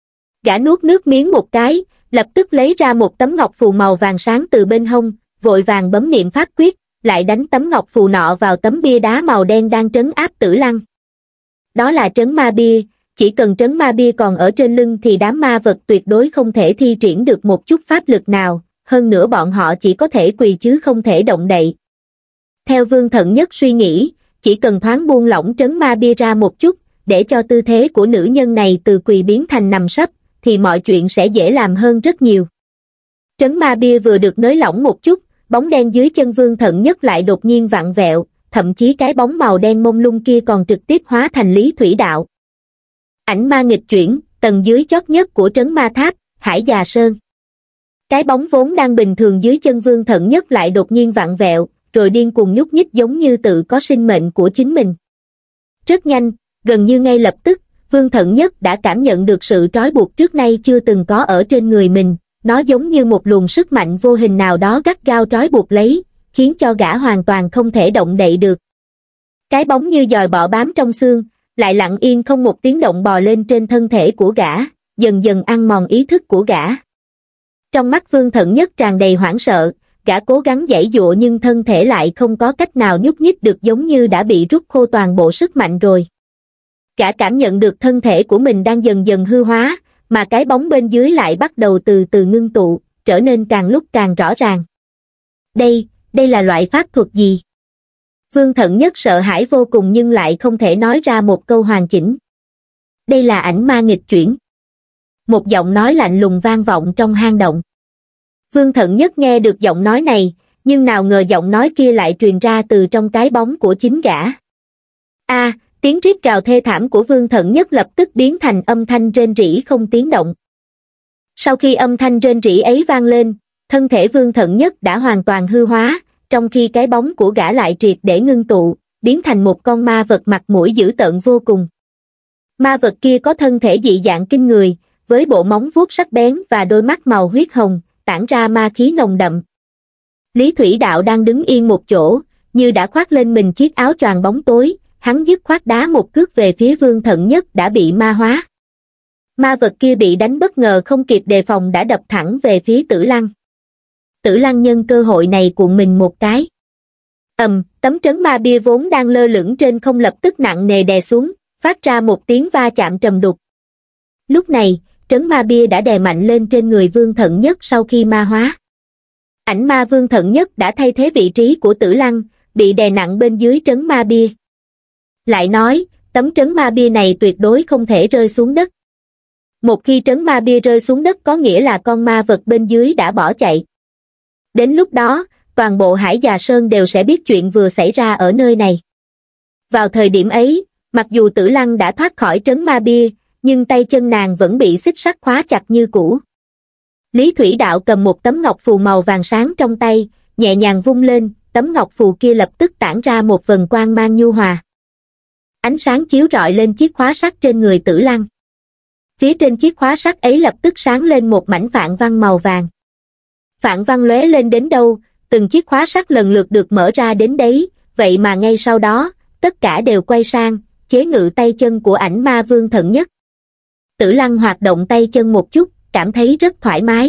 Gã nuốt nước miếng một cái, lập tức lấy ra một tấm ngọc phù màu vàng sáng từ bên hông, vội vàng bấm niệm pháp quyết, lại đánh tấm ngọc phù nọ vào tấm bia đá màu đen đang trấn áp Tử Lăng. Đó là trấn ma bia, chỉ cần trấn ma bia còn ở trên lưng thì đám ma vật tuyệt đối không thể thi triển được một chút pháp lực nào, hơn nữa bọn họ chỉ có thể quỳ chứ không thể động đậy. Theo Vương Thận Nhất suy nghĩ, chỉ cần thoáng buông lỏng trấn ma bia ra một chút, để cho tư thế của nữ nhân này từ quỳ biến thành nằm sấp, thì mọi chuyện sẽ dễ làm hơn rất nhiều. Trấn ma bia vừa được nới lỏng một chút, bóng đen dưới chân Vương Thận Nhất lại đột nhiên vặn vẹo, thậm chí cái bóng màu đen mông lung kia còn trực tiếp hóa thành Lý Thủy Đạo. Ảnh ma nghịch chuyển, tầng dưới chót nhất của trấn ma tháp, Hải Già Sơn. Cái bóng vốn đang bình thường dưới chân Vương Thận Nhất lại đột nhiên vặn vẹo, rồi điên cuồng nhúc nhích giống như tự có sinh mệnh của chính mình. Rất nhanh, gần như ngay lập tức, Vương Thận Nhất đã cảm nhận được sự trói buộc trước nay chưa từng có ở trên người mình, nó giống như một luồng sức mạnh vô hình nào đó gắt gao trói buộc lấy, khiến cho gã hoàn toàn không thể động đậy được. Cái bóng như giòi bọ bám trong xương, lại lặng yên không một tiếng động bò lên trên thân thể của gã, dần dần ăn mòn ý thức của gã. Trong mắt Vương Thận Nhất tràn đầy hoảng sợ, gã cố gắng giãy giụa nhưng thân thể lại không có cách nào nhúc nhích được, giống như đã bị rút khô toàn bộ sức mạnh rồi. Gã cảm nhận được thân thể của mình đang dần dần hư hóa, mà cái bóng bên dưới lại bắt đầu từ từ ngưng tụ, trở nên càng lúc càng rõ ràng. Đây, đây là loại pháp thuật gì? Vương Thận Nhất sợ hãi vô cùng nhưng lại không thể nói ra một câu hoàn chỉnh. Đây là ảnh ma nghịch chuyển. Một giọng nói lạnh lùng vang vọng trong hang động. Vương Thận Nhất nghe được giọng nói này, nhưng nào ngờ giọng nói kia lại truyền ra từ trong cái bóng của chính gã. A, tiếng rít gào thê thảm của Vương Thận Nhất lập tức biến thành âm thanh rên rỉ không tiếng động. Sau khi âm thanh rên rỉ ấy vang lên, thân thể Vương Thận Nhất đã hoàn toàn hư hóa, trong khi cái bóng của gã lại triệt để ngưng tụ, biến thành một con ma vật mặt mũi dữ tợn vô cùng. Ma vật kia có thân thể dị dạng kinh người, với bộ móng vuốt sắc bén và đôi mắt màu huyết hồng, tản ra ma khí nồng đậm. Lý Thủy Đạo đang đứng yên một chỗ, như đã khoác lên mình chiếc áo choàng bóng tối, hắn dứt khoát đá một cước về phía Vương Thận Nhất đã bị ma hóa. Ma vật kia bị đánh bất ngờ không kịp đề phòng đã đập thẳng về phía Tử Lăng. Tử Lăng nhân cơ hội này cuộn mình một cái. Ầm, tấm trấn ma bia vốn đang lơ lửng trên không lập tức nặng nề đè xuống, phát ra một tiếng va chạm trầm đục. Lúc này, trấn ma bia đã đè mạnh lên trên người Vương Thận Nhất sau khi ma hóa. Ảnh ma Vương Thận Nhất đã thay thế vị trí của Tử Lăng, bị đè nặng bên dưới trấn ma bia. Lại nói, tấm trấn ma bia này tuyệt đối không thể rơi xuống đất. Một khi trấn ma bia rơi xuống đất có nghĩa là con ma vật bên dưới đã bỏ chạy. Đến lúc đó, toàn bộ Hải Già Sơn đều sẽ biết chuyện vừa xảy ra ở nơi này. Vào thời điểm ấy, mặc dù Tử Lăng đã thoát khỏi trấn ma bia, nhưng tay chân nàng vẫn bị xích sắt khóa chặt như cũ. Lý Thủy Đạo cầm một tấm ngọc phù màu vàng sáng trong tay, nhẹ nhàng vung lên, tấm ngọc phù kia lập tức tản ra một vầng quang mang nhu hòa. Ánh sáng chiếu rọi lên chiếc khóa sắt trên người Tử Lăng. Phía trên chiếc khóa sắt ấy lập tức sáng lên một mảnh phạn văn màu vàng. Phạn văn lóe lên đến đâu, từng chiếc khóa sắt lần lượt được mở ra đến đấy, vậy mà ngay sau đó, tất cả đều quay sang, chế ngự tay chân của ảnh ma Vương Thận Nhất. Tử Lăng hoạt động tay chân một chút, cảm thấy rất thoải mái.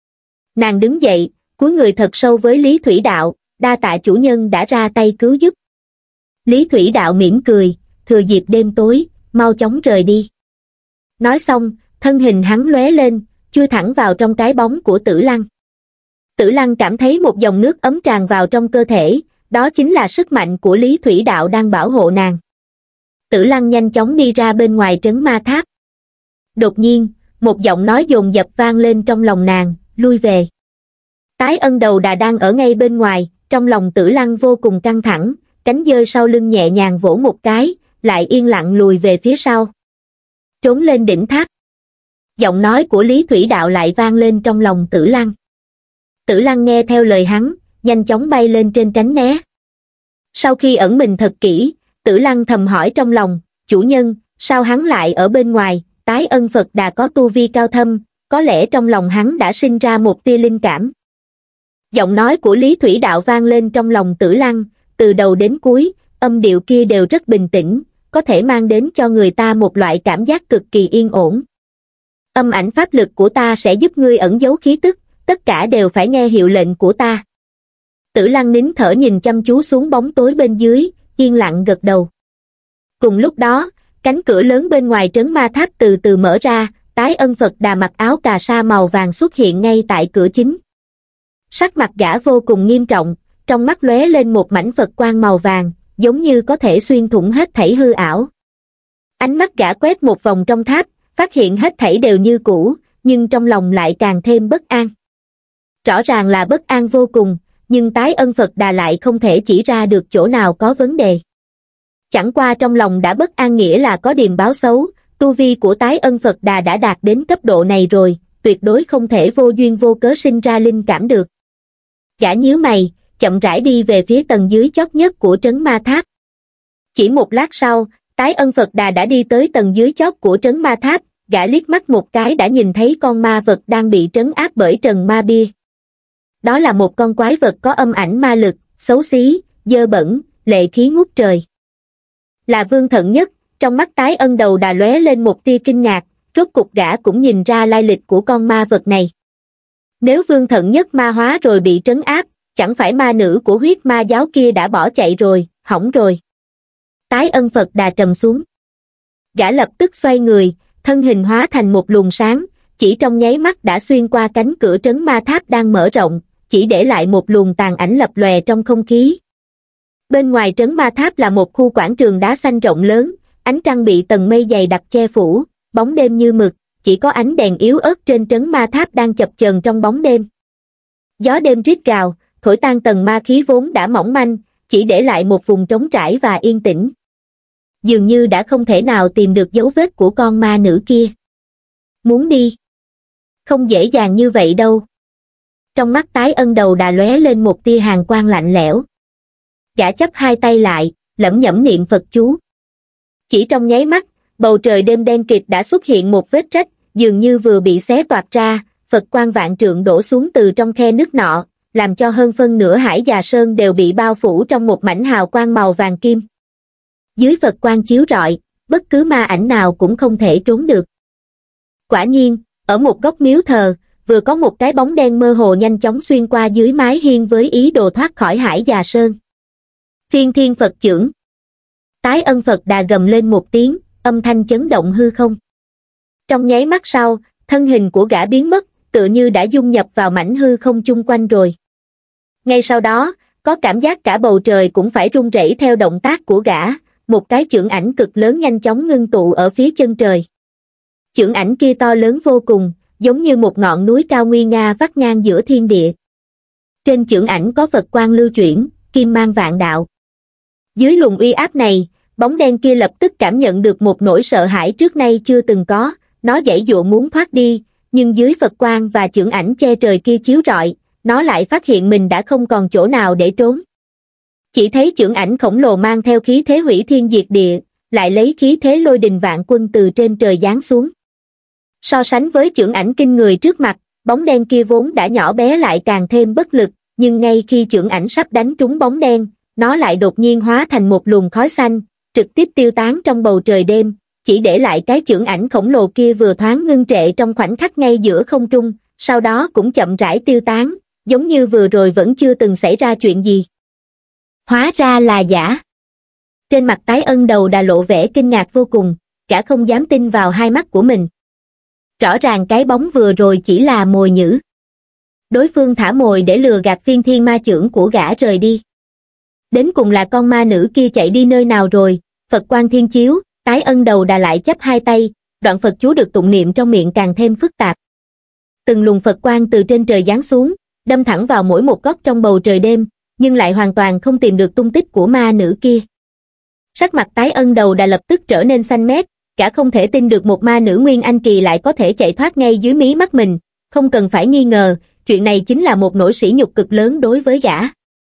Nàng đứng dậy, cúi người thật sâu với Lý Thủy Đạo, đa tạ chủ nhân đã ra tay cứu giúp. Lý Thủy Đạo mỉm cười, thừa dịp đêm tối, mau chóng rời đi. Nói xong, thân hình hắn lóe lên, chui thẳng vào trong cái bóng của Tử Lăng. Tử Lăng cảm thấy một dòng nước ấm tràn vào trong cơ thể, đó chính là sức mạnh của Lý Thủy Đạo đang bảo hộ nàng. Tử Lăng nhanh chóng đi ra bên ngoài trấn ma tháp. Đột nhiên, một giọng nói dồn dập vang lên trong lòng nàng, lui về. Tái Ân Đầu Đà đang ở ngay bên ngoài, trong lòng Tử Lăng vô cùng căng thẳng, cánh dơi sau lưng nhẹ nhàng vỗ một cái, lại yên lặng lùi về phía sau. Trốn lên đỉnh tháp. Giọng nói của Lý Thủy Đạo lại vang lên trong lòng Tử Lăng. Tử Lăng nghe theo lời hắn, nhanh chóng bay lên trên tránh né. Sau khi ẩn mình thật kỹ, Tử Lăng thầm hỏi trong lòng, chủ nhân, sao hắn lại ở bên ngoài? Tái Ân Phật Đà có tu vi cao thâm, có lẽ trong lòng hắn đã sinh ra một tia linh cảm. Giọng nói của Lý Thủy Đạo vang lên trong lòng Tử Lăng, từ đầu đến cuối, âm điệu kia đều rất bình tĩnh, có thể mang đến cho người ta một loại cảm giác cực kỳ yên ổn. Âm ảnh pháp lực của ta sẽ giúp ngươi ẩn giấu khí tức, tất cả đều phải nghe hiệu lệnh của ta. Tử Lăng nín thở nhìn chăm chú xuống bóng tối bên dưới, yên lặng gật đầu. Cùng lúc đó, cánh cửa lớn bên ngoài trấn ma tháp từ từ mở ra, Tái Ân Phật Đà mặc áo cà sa màu vàng xuất hiện ngay tại cửa chính. Sắc mặt gã vô cùng nghiêm trọng, trong mắt lóe lên một mảnh Phật quang màu vàng, giống như có thể xuyên thủng hết thảy hư ảo. Ánh mắt gã quét một vòng trong tháp, phát hiện hết thảy đều như cũ, nhưng trong lòng lại càng thêm bất an. Rõ ràng là bất an vô cùng, nhưng Tái Ân Phật Đà lại không thể chỉ ra được chỗ nào có vấn đề. Chẳng qua trong lòng đã bất an nghĩa là có điềm báo xấu, tu vi của Tái Ân Phật Đà đã đạt đến cấp độ này rồi, tuyệt đối không thể vô duyên vô cớ sinh ra linh cảm được. Gã nhíu mày, chậm rãi đi về phía tầng dưới chót nhất của trấn ma tháp. Chỉ một lát sau, Tái Ân Phật Đà đã đi tới tầng dưới chót của trấn ma tháp, gã liếc mắt một cái đã nhìn thấy con ma vật đang bị trấn áp bởi trần ma bia. Đó là một con quái vật có âm ảnh ma lực, xấu xí, dơ bẩn, lệ khí ngút trời. Là Vương Thận Nhất, trong mắt Tái Ân Đầu Đà lóe lên một tia kinh ngạc, rốt cục gã cũng nhìn ra lai lịch của con ma vật này. Nếu Vương Thận Nhất ma hóa rồi bị trấn áp, chẳng phải ma nữ của huyết ma giáo kia đã bỏ chạy rồi, hỏng rồi. Tái Ân Phật Đà trầm xuống. Gã lập tức xoay người, thân hình hóa thành một luồng sáng, chỉ trong nháy mắt đã xuyên qua cánh cửa trấn ma tháp đang mở rộng, chỉ để lại một luồng tàn ảnh lập lòe trong không khí. Bên ngoài trấn ma tháp là một khu quảng trường đá xanh rộng lớn, ánh trăng bị tầng mây dày đặc che phủ, bóng đêm như mực, chỉ có ánh đèn yếu ớt trên trấn ma tháp đang chập chờn trong bóng đêm. Gió đêm rít gào, thổi tan tầng ma khí vốn đã mỏng manh, chỉ để lại một vùng trống trải và yên tĩnh. Dường như đã không thể nào tìm được dấu vết của con ma nữ kia. Muốn đi? Không dễ dàng như vậy đâu. Trong mắt Tái Ân Đầu Đà lóe lên một tia hàn quang lạnh lẽo. Gã chắp hai tay lại, lẩm nhẩm niệm Phật chú. Chỉ trong nháy mắt, bầu trời đêm đen kịt đã xuất hiện một vết rách, dường như vừa bị xé toạc ra, Phật quang vạn trượng đổ xuống từ trong khe nước nọ, làm cho hơn phân nửa Hải Già Sơn đều bị bao phủ trong một mảnh hào quang màu vàng kim. Dưới Phật quang chiếu rọi, bất cứ ma ảnh nào cũng không thể trốn được. Quả nhiên, ở một góc miếu thờ, vừa có một cái bóng đen mơ hồ nhanh chóng xuyên qua dưới mái hiên với ý đồ thoát khỏi Hải Già Sơn. Phiên Thiên Phật Chưởng. Tái Ân Phật Đà gầm lên một tiếng, âm thanh chấn động hư không. Trong nháy mắt sau, thân hình của gã biến mất, tựa như đã dung nhập vào mảnh hư không chung quanh rồi. Ngay sau đó, có cảm giác cả bầu trời cũng phải rung rẩy theo động tác của gã, một cái chưởng ảnh cực lớn nhanh chóng ngưng tụ ở phía chân trời. Chưởng ảnh kia to lớn vô cùng, giống như một ngọn núi cao nguy nga vắt ngang giữa thiên địa. Trên chưởng ảnh có Phật quang lưu chuyển, kim mang vạn đạo. Dưới luồng uy áp này, bóng đen kia lập tức cảm nhận được một nỗi sợ hãi trước nay chưa từng có, nó giãy giụa muốn thoát đi, nhưng dưới Phật quang và chưởng ảnh che trời kia chiếu rọi, nó lại phát hiện mình đã không còn chỗ nào để trốn. Chỉ thấy chưởng ảnh khổng lồ mang theo khí thế hủy thiên diệt địa, lại lấy khí thế lôi đình vạn quân từ trên trời giáng xuống. So sánh với chưởng ảnh kinh người trước mặt, bóng đen kia vốn đã nhỏ bé lại càng thêm bất lực, nhưng ngay khi chưởng ảnh sắp đánh trúng bóng đen, nó lại đột nhiên hóa thành một luồng khói xanh, trực tiếp tiêu tán trong bầu trời đêm, chỉ để lại cái chưởng ảnh khổng lồ kia vừa thoáng ngưng trệ trong khoảnh khắc ngay giữa không trung, sau đó cũng chậm rãi tiêu tán, giống như vừa rồi vẫn chưa từng xảy ra chuyện gì. Hóa ra là giả. Trên mặt Tái Ân Đầu Đà lộ vẻ kinh ngạc vô cùng, gã không dám tin vào hai mắt của mình. Rõ ràng cái bóng vừa rồi chỉ là mồi nhử. Đối phương thả mồi để lừa gạt Phiên Thiên Ma Chưởng của gã rời đi. Đến cùng là con ma nữ kia chạy đi nơi nào rồi? Phật quang thiên chiếu, Tái Ân Đầu Đà lại chắp hai tay, đoạn Phật chú được tụng niệm trong miệng càng thêm phức tạp. Từng luồng Phật quang từ trên trời giáng xuống, đâm thẳng vào mỗi một góc trong bầu trời đêm, nhưng lại hoàn toàn không tìm được tung tích của ma nữ kia. Sắc mặt Tái Ân Đầu Đà lập tức trở nên xanh mét, cả không thể tin được một ma nữ Nguyên Anh Kỳ lại có thể chạy thoát ngay dưới mí mắt mình, không cần phải nghi ngờ, chuyện này chính là một nỗi sỉ nhục cực lớn đối với gã.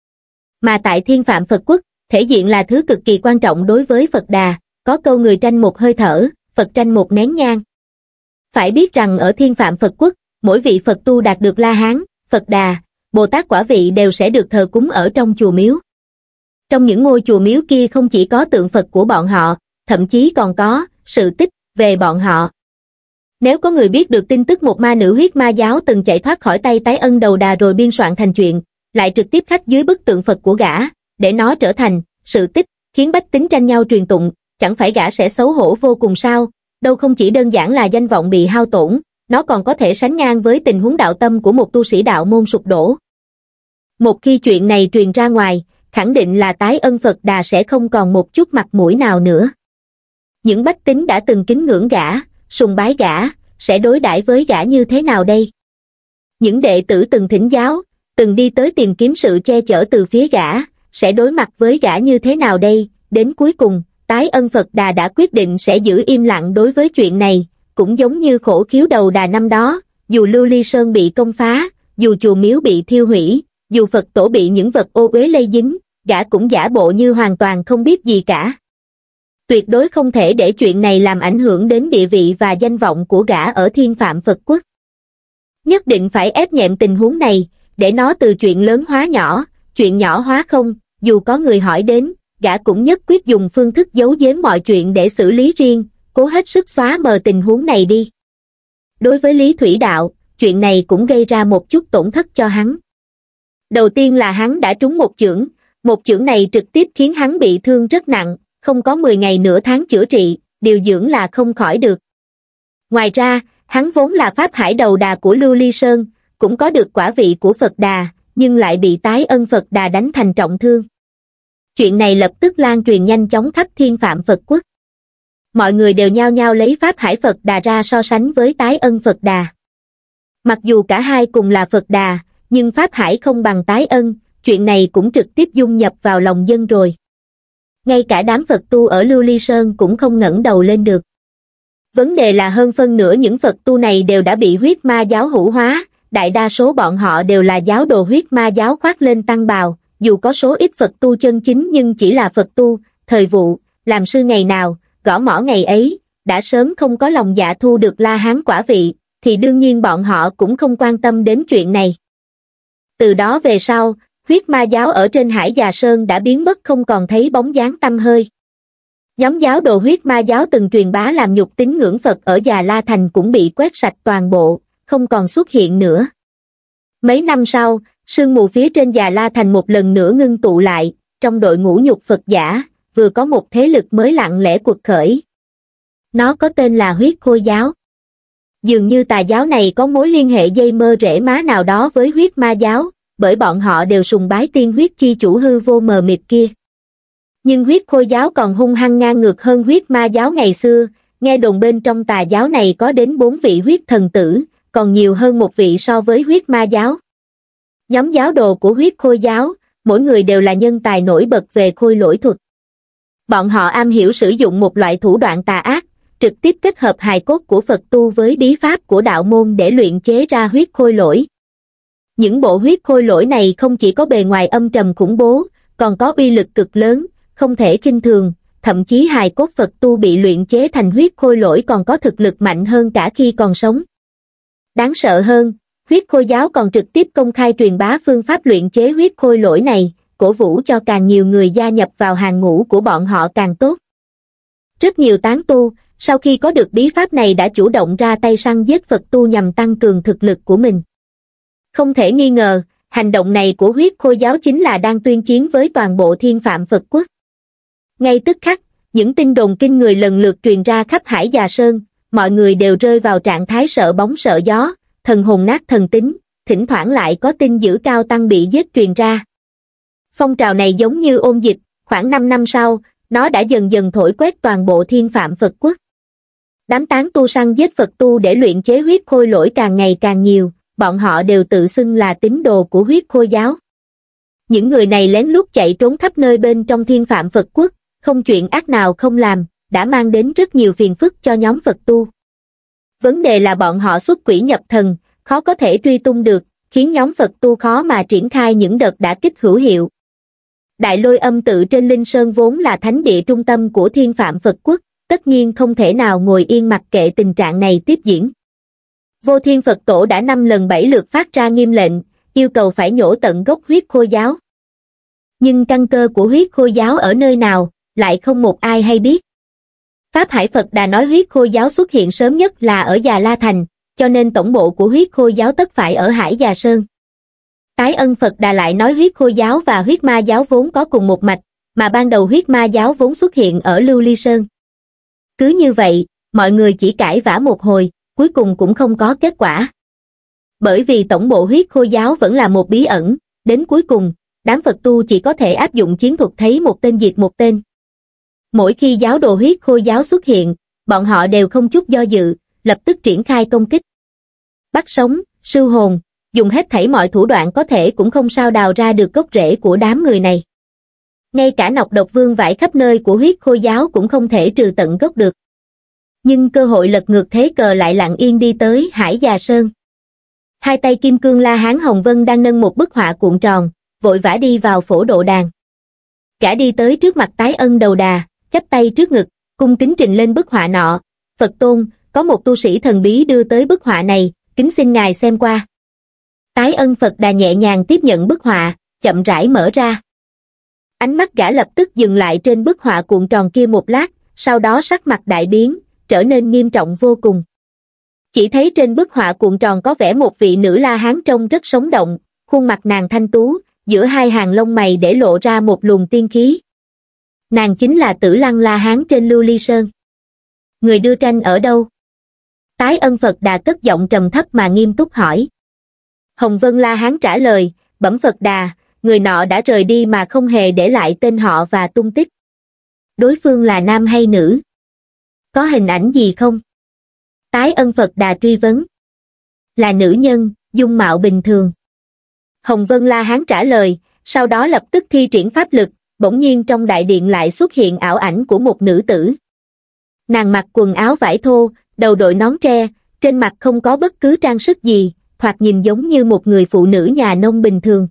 Mà tại Thiên Phạm Phật Quốc, thể diện là thứ cực kỳ quan trọng đối với Phật Đà, có câu người tranh một hơi thở, Phật tranh một nén nhang. Phải biết rằng ở Thiên Phạm Phật Quốc, mỗi vị Phật tu đạt được La Hán, Phật Đà, Bồ Tát Quả Vị đều sẽ được thờ cúng ở trong chùa miếu. Trong những ngôi chùa miếu kia không chỉ có tượng Phật của bọn họ, thậm chí còn có sự tích về bọn họ. Nếu có người biết được tin tức một ma nữ huyết ma giáo từng chạy thoát khỏi tay Tái Ân đầu đà rồi biên soạn thành chuyện, lại trực tiếp khắc dưới bức tượng Phật của gã, để nó trở thành sự tích, khiến bách tính tranh nhau truyền tụng, chẳng phải gã sẽ xấu hổ vô cùng sao? Đâu không chỉ đơn giản là danh vọng bị hao tổn, nó còn có thể sánh ngang với tình huống đạo tâm của một tu sĩ đạo môn sụp đổ. Một khi chuyện này truyền ra ngoài, khẳng định là Tái Ân Phật Đà sẽ không còn một chút mặt mũi nào nữa. Những bách tính đã từng kính ngưỡng gã, sùng bái gã, sẽ đối đãi với gã như thế nào đây? Những đệ tử từng thỉnh giáo, từng đi tới tìm kiếm sự che chở từ phía gã, sẽ đối mặt với gã như thế nào đây? Đến cuối cùng, Tái Ân Phật Đà đã quyết định sẽ giữ im lặng đối với chuyện này, cũng giống như Khổ Khiếu đầu đà năm đó, dù Lưu Ly Sơn bị công phá, dù chùa miếu bị thiêu hủy, dù Phật tổ bị những vật ô uế lây dính, gã cũng giả bộ như hoàn toàn không biết gì cả. Tuyệt đối không thể để chuyện này làm ảnh hưởng đến địa vị và danh vọng của gã ở Thiên Phạm Phật Quốc. Nhất định phải ép nhẹm tình huống này, để nó từ chuyện lớn hóa nhỏ, chuyện nhỏ hóa không, dù có người hỏi đến, gã cũng nhất quyết dùng phương thức giấu giếm mọi chuyện để xử lý riêng, cố hết sức xóa mờ tình huống này đi. Đối với Lý Thủy Đạo, chuyện này cũng gây ra một chút tổn thất cho hắn. Đầu tiên là hắn đã trúng một chưởng, một chưởng này trực tiếp khiến hắn bị thương rất nặng, không có mười ngày nửa tháng chữa trị, điều dưỡng là không khỏi được. Ngoài ra, hắn vốn là Pháp Hải đầu đà của Lưu Ly Sơn, cũng có được quả vị của Phật Đà, nhưng lại bị Tái Ân Phật Đà đánh thành trọng thương. Chuyện này lập tức lan truyền nhanh chóng khắp Thiên Phạm Phật Quốc. Mọi người đều nhao nhao lấy Pháp Hải Phật Đà ra so sánh với Tái Ân Phật Đà. Mặc dù cả hai cùng là Phật Đà, nhưng Pháp Hải không bằng Tái Ân, chuyện này cũng trực tiếp dung nhập vào lòng dân rồi. Ngay cả đám Phật tu ở Lưu Ly Sơn cũng không ngẩng đầu lên được. Vấn đề là hơn phân nửa những Phật tu này đều đã bị huyết ma giáo hữu hóa, đại đa số bọn họ đều là giáo đồ huyết ma giáo khoác lên tăng bào, dù có số ít Phật tu chân chính nhưng chỉ là Phật tu, thời vụ, làm sư ngày nào, gõ mõ ngày ấy, đã sớm không có lòng dạ thu được La Hán quả vị, thì đương nhiên bọn họ cũng không quan tâm đến chuyện này. Từ đó về sau, huyết ma giáo ở trên Hải Già Sơn đã biến mất không còn thấy bóng dáng tăm hơi. Nhóm giáo đồ huyết ma giáo từng truyền bá làm nhục tín ngưỡng Phật ở Già La Thành cũng bị quét sạch toàn bộ, không còn xuất hiện nữa. Mấy năm sau, sương mù phía trên Già La Thành một lần nữa ngưng tụ lại, trong đội ngũ nhục Phật giả, vừa có một thế lực mới lặng lẽ quật khởi. Nó có tên là huyết khôi giáo. Dường như tà giáo này có mối liên hệ dây mơ rễ má nào đó với huyết ma giáo, bởi bọn họ đều sùng bái tiên huyết chi chủ hư vô mờ mịt kia. Nhưng huyết khôi giáo còn hung hăng ngang ngược hơn huyết ma giáo ngày xưa, nghe đồn bên trong tà giáo này có đến bốn vị huyết thần tử, còn nhiều hơn một vị so với huyết ma giáo. Nhóm giáo đồ của huyết khôi giáo, mỗi người đều là nhân tài nổi bật về khôi lỗi thuật. Bọn họ am hiểu sử dụng một loại thủ đoạn tà ác, trực tiếp kết hợp hài cốt của Phật tu với bí pháp của đạo môn để luyện chế ra huyết khôi lỗi. Những bộ huyết khôi lỗi này không chỉ có bề ngoài âm trầm khủng bố, còn có uy lực cực lớn, không thể khinh thường, thậm chí hài cốt Phật tu bị luyện chế thành huyết khôi lỗi còn có thực lực mạnh hơn cả khi còn sống. Đáng sợ hơn, huyết khôi giáo còn trực tiếp công khai truyền bá phương pháp luyện chế huyết khôi lỗi này, cổ vũ cho càng nhiều người gia nhập vào hàng ngũ của bọn họ càng tốt. Rất nhiều tán tu, sau khi có được bí pháp này đã chủ động ra tay săn giết Phật tu nhằm tăng cường thực lực của mình. Không thể nghi ngờ, hành động này của huyết khôi giáo chính là đang tuyên chiến với toàn bộ Thiên Phạm Phật Quốc. Ngay tức khắc, những tin đồn kinh người lần lượt truyền ra khắp Hải Già Sơn, mọi người đều rơi vào trạng thái sợ bóng sợ gió, thần hồn nát thần tính, thỉnh thoảng lại có tin dữ cao tăng bị giết truyền ra. Phong trào này giống như ôn dịch, khoảng năm năm sau, nó đã dần dần thổi quét toàn bộ Thiên Phạm Phật Quốc. Đám tán tu săn giết Phật tu để luyện chế huyết khôi lỗi càng ngày càng nhiều, bọn họ đều tự xưng là tín đồ của huyết khôi giáo. Những người này lén lút chạy trốn khắp nơi bên trong Thiên Phạm Phật Quốc, không chuyện ác nào không làm, đã mang đến rất nhiều phiền phức cho nhóm Phật tu. Vấn đề là bọn họ xuất quỷ nhập thần, khó có thể truy tung được, khiến nhóm Phật tu khó mà triển khai những đợt đả kích hữu hiệu. Đại Lôi Âm tự trên Linh Sơn vốn là thánh địa trung tâm của Thiên Phạm Phật Quốc, tất nhiên không thể nào ngồi yên mặc kệ tình trạng này tiếp diễn. Vô Thiên Phật Tổ đã năm lần bảy lượt phát ra nghiêm lệnh, yêu cầu phải nhổ tận gốc huyết khôi giáo. Nhưng căn cơ của huyết khôi giáo ở nơi nào, lại không một ai hay biết. Pháp Hải Phật Đà nói huyết khôi giáo xuất hiện sớm nhất là ở Già La Thành, cho nên tổng bộ của huyết khôi giáo tất phải ở Hải Già Sơn. Tái Ân Phật Đà lại nói huyết khôi giáo và huyết ma giáo vốn có cùng một mạch, mà ban đầu huyết ma giáo vốn xuất hiện ở Lưu Ly Sơn. Cứ như vậy, mọi người chỉ cãi vã một hồi, cuối cùng cũng không có kết quả. Bởi vì tổng bộ huyết khôi giáo vẫn là một bí ẩn, đến cuối cùng, đám Phật tu chỉ có thể áp dụng chiến thuật thấy một tên diệt một tên. Mỗi khi giáo đồ huyết khôi giáo xuất hiện, bọn họ đều không chút do dự, lập tức triển khai công kích. Bắt sống, sưu hồn, dùng hết thảy mọi thủ đoạn có thể cũng không sao đào ra được gốc rễ của đám người này. Ngay cả nọc độc vương vãi khắp nơi của huyết khôi giáo cũng không thể trừ tận gốc được. Nhưng cơ hội lật ngược thế cờ lại lặng yên đi tới Hải Già Sơn. Hai tay kim cương La Hán Hồng Vân đang nâng một bức họa cuộn tròn, vội vã đi vào phổ độ đàn. Gã đi tới trước mặt Tái Ân Đầu Đà, chắp tay trước ngực, cung kính trình lên bức họa nọ. Phật tôn, có một tu sĩ thần bí đưa tới bức họa này, kính xin ngài xem qua. Tái Ân Phật Đà nhẹ nhàng tiếp nhận bức họa, chậm rãi mở ra. Ánh mắt gã lập tức dừng lại trên bức họa cuộn tròn kia một lát, sau đó sắc mặt đại biến, trở nên nghiêm trọng vô cùng. Chỉ thấy trên bức họa cuộn tròn có vẽ một vị nữ La Hán trông rất sống động, khuôn mặt nàng thanh tú, giữa hai hàng lông mày để lộ ra một luồng tiên khí. Nàng chính là Tử Lăng La Hán trên Lưu Ly Sơn. Người đưa tranh ở đâu? Tái Ân Phật Đà cất giọng trầm thấp mà nghiêm túc hỏi. Hồng Vân La Hán trả lời, bẩm Phật Đà, người nọ đã rời đi mà không hề để lại tên họ và tung tích. Đối phương là nam hay nữ? Có hình ảnh gì không? Tái Ân Phật Đà truy vấn. Là nữ nhân, dung mạo bình thường. Hồng Vân La Hán trả lời, sau đó lập tức thi triển pháp lực, bỗng nhiên trong đại điện lại xuất hiện ảo ảnh của một nữ tử. Nàng mặc quần áo vải thô, đầu đội nón tre, trên mặt không có bất cứ trang sức gì, thoạt nhìn giống như một người phụ nữ nhà nông bình thường.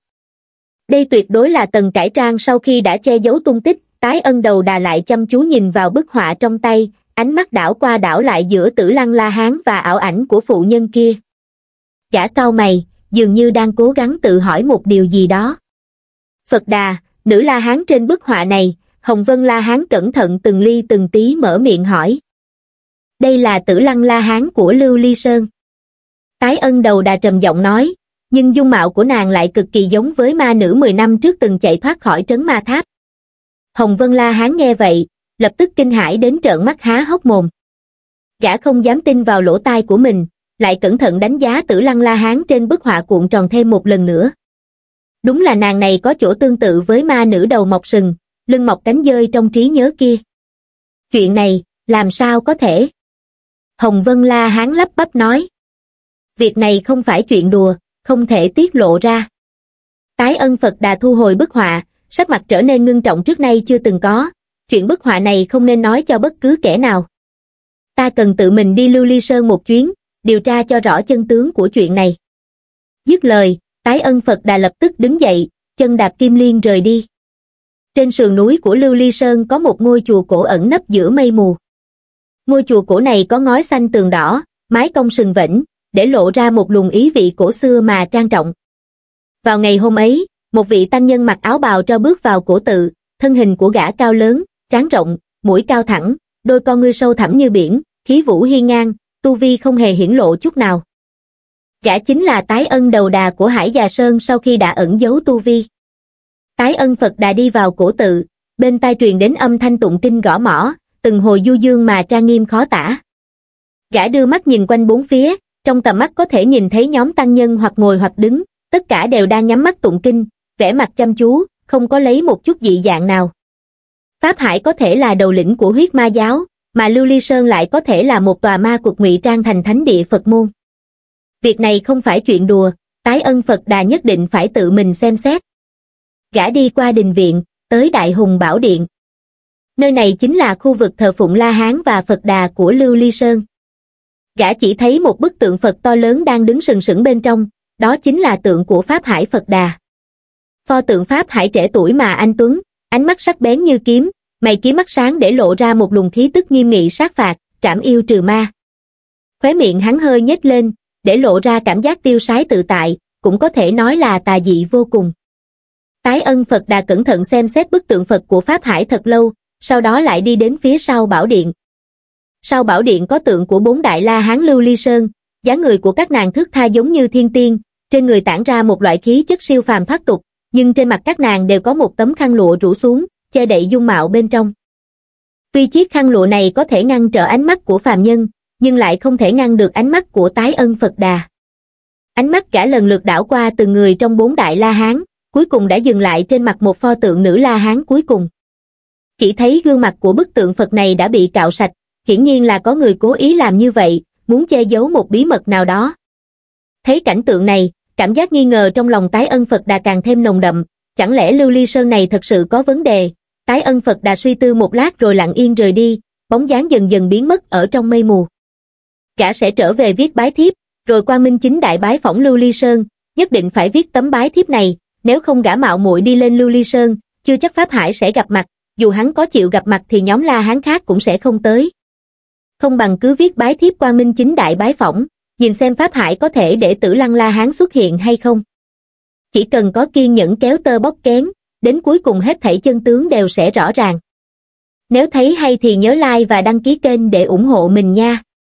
Đây tuyệt đối là Tần cải trang sau khi đã che giấu tung tích. Tái Ân Đầu Đà lại chăm chú nhìn vào bức họa trong tay, ánh mắt đảo qua đảo lại giữa Tử Lăng La Hán và ảo ảnh của phụ nhân kia. Gã cau mày, dường như đang cố gắng tự hỏi một điều gì đó. Phật Đà, nữ La Hán trên bức họa này, Hồng Vân La Hán cẩn thận từng ly từng tí mở miệng hỏi. Đây là Tử Lăng La Hán của Lưu Ly Sơn. Tái Ân Đầu Đà trầm giọng nói, nhưng dung mạo của nàng lại cực kỳ giống với ma nữ mười năm trước từng chạy thoát khỏi trấn ma tháp. Hồng Vân La Hán nghe vậy, lập tức kinh hãi đến trợn mắt há hốc mồm. Gã không dám tin vào lỗ tai của mình, lại cẩn thận đánh giá Tử Lăng La Hán trên bức họa cuộn tròn thêm một lần nữa. Đúng là nàng này có chỗ tương tự với ma nữ đầu mọc sừng, lưng mọc cánh dơi trong trí nhớ kia. Chuyện này, làm sao có thể? Hồng Vân La Hán lắp bắp nói. Việc này không phải chuyện đùa, không thể tiết lộ ra. Tái Ân Phật Đà thu hồi bức họa, sắc mặt trở nên ngưng trọng trước nay chưa từng có. Chuyện bức họa này không nên nói cho bất cứ kẻ nào. Ta cần tự mình đi Lưu Ly Sơn một chuyến, điều tra cho rõ chân tướng của chuyện này. Dứt lời, Tái Ân Phật Đà lập tức đứng dậy, chân đạp kim liên rời đi. Trên sườn núi của Lưu Ly Sơn có một ngôi chùa cổ ẩn nấp giữa mây mù. Ngôi chùa cổ này có ngói xanh tường đỏ, mái cong sừng vẫy, để lộ ra một luồng ý vị cổ xưa mà trang trọng. Vào ngày hôm ấy, một vị tăng nhân mặc áo bào tro bước vào cổ tự, thân hình của gã cao lớn, trán rộng, mũi cao thẳng, đôi con ngươi sâu thẳm như biển, khí vũ hiên ngang, tu vi không hề hiển lộ chút nào. Gã chính là Tái Ân Đầu Đà của Hải Già Sơn sau khi đã ẩn giấu tu vi. Tái Ân Phật Đà đi vào cổ tự, bên tai truyền đến âm thanh tụng kinh gõ mõ, từng hồi du dương mà trang nghiêm khó tả. Gã đưa mắt nhìn quanh bốn phía, trong tầm mắt có thể nhìn thấy nhóm tăng nhân hoặc ngồi hoặc đứng, tất cả đều đang nhắm mắt tụng kinh, vẻ mặt chăm chú, không có lấy một chút dị dạng nào. Pháp Hải có thể là đầu lĩnh của huyết ma giáo, mà Lưu Ly Sơn lại có thể là một tòa ma quật ngụy trang thành thánh địa Phật môn. Việc này không phải chuyện đùa, Tái Ân Phật Đà nhất định phải tự mình xem xét. Gã đi qua đình viện, tới Đại Hùng Bảo Điện. Nơi này chính là khu vực thờ phụng La Hán và Phật Đà của Lưu Ly Sơn. Gã chỉ thấy một bức tượng Phật to lớn đang đứng sừng sững bên trong, đó chính là tượng của Pháp Hải Phật Đà. Pho tượng Pháp Hải trẻ tuổi mà anh tuấn, ánh mắt sắc bén như kiếm, mày kiếm mắt sáng để lộ ra một luồng khí tức nghiêm nghị sát phạt, trảm yêu trừ ma. Khóe miệng hắn hơi nhếch lên, để lộ ra cảm giác tiêu sái tự tại, cũng có thể nói là tà dị vô cùng. Tái Ân Phật Đà cẩn thận xem xét bức tượng Phật của Pháp Hải thật lâu, sau đó lại đi đến phía sau bảo điện. Sau bảo điện có tượng của bốn đại la hán Lưu Ly Sơn, dáng người của các nàng thướt tha giống như thiên tiên, trên người tản ra một loại khí chất siêu phàm thoát tục, nhưng trên mặt các nàng đều có một tấm khăn lụa rủ xuống, che đậy dung mạo bên trong. Tuy chiếc khăn lụa này có thể ngăn trở ánh mắt của phàm nhân, nhưng lại không thể ngăn được ánh mắt của Tái Ân Phật Đà. Ánh mắt gã lần lượt đảo qua từng người trong bốn đại la hán, cuối cùng đã dừng lại trên mặt một pho tượng nữ la hán cuối cùng. Chỉ thấy gương mặt của bức tượng Phật này đã bị cạo sạch, hiển nhiên là có người cố ý làm như vậy, muốn che giấu một bí mật nào đó. Thấy cảnh tượng này, cảm giác nghi ngờ trong lòng Tái Ân Phật Đà càng thêm nồng đậm, chẳng lẽ Lưu Ly Sơn này thật sự có vấn đề? Tái Ân Phật Đà suy tư một lát rồi lặng yên rời đi, bóng dáng dần dần biến mất ở trong mây mù. Gã sẽ trở về viết bái thiếp, rồi Quang Minh Chính Đại bái phỏng Lưu Ly Sơn, nhất định phải viết tấm bái thiếp này, nếu không gã mạo muội đi lên Lưu Ly Sơn, chưa chắc Pháp Hải sẽ gặp mặt, dù hắn có chịu gặp mặt thì nhóm la hán khác cũng sẽ không tới. Không bằng cứ viết bái thiếp Quang Minh Chính Đại bái phỏng, nhìn xem Pháp Hải có thể để Tử Lăng La Hán xuất hiện hay không. Chỉ cần có kiên nhẫn kéo tơ bóc kén, đến cuối cùng hết thảy chân tướng đều sẽ rõ ràng. Nếu thấy hay thì nhớ like và đăng ký kênh để ủng hộ mình nha.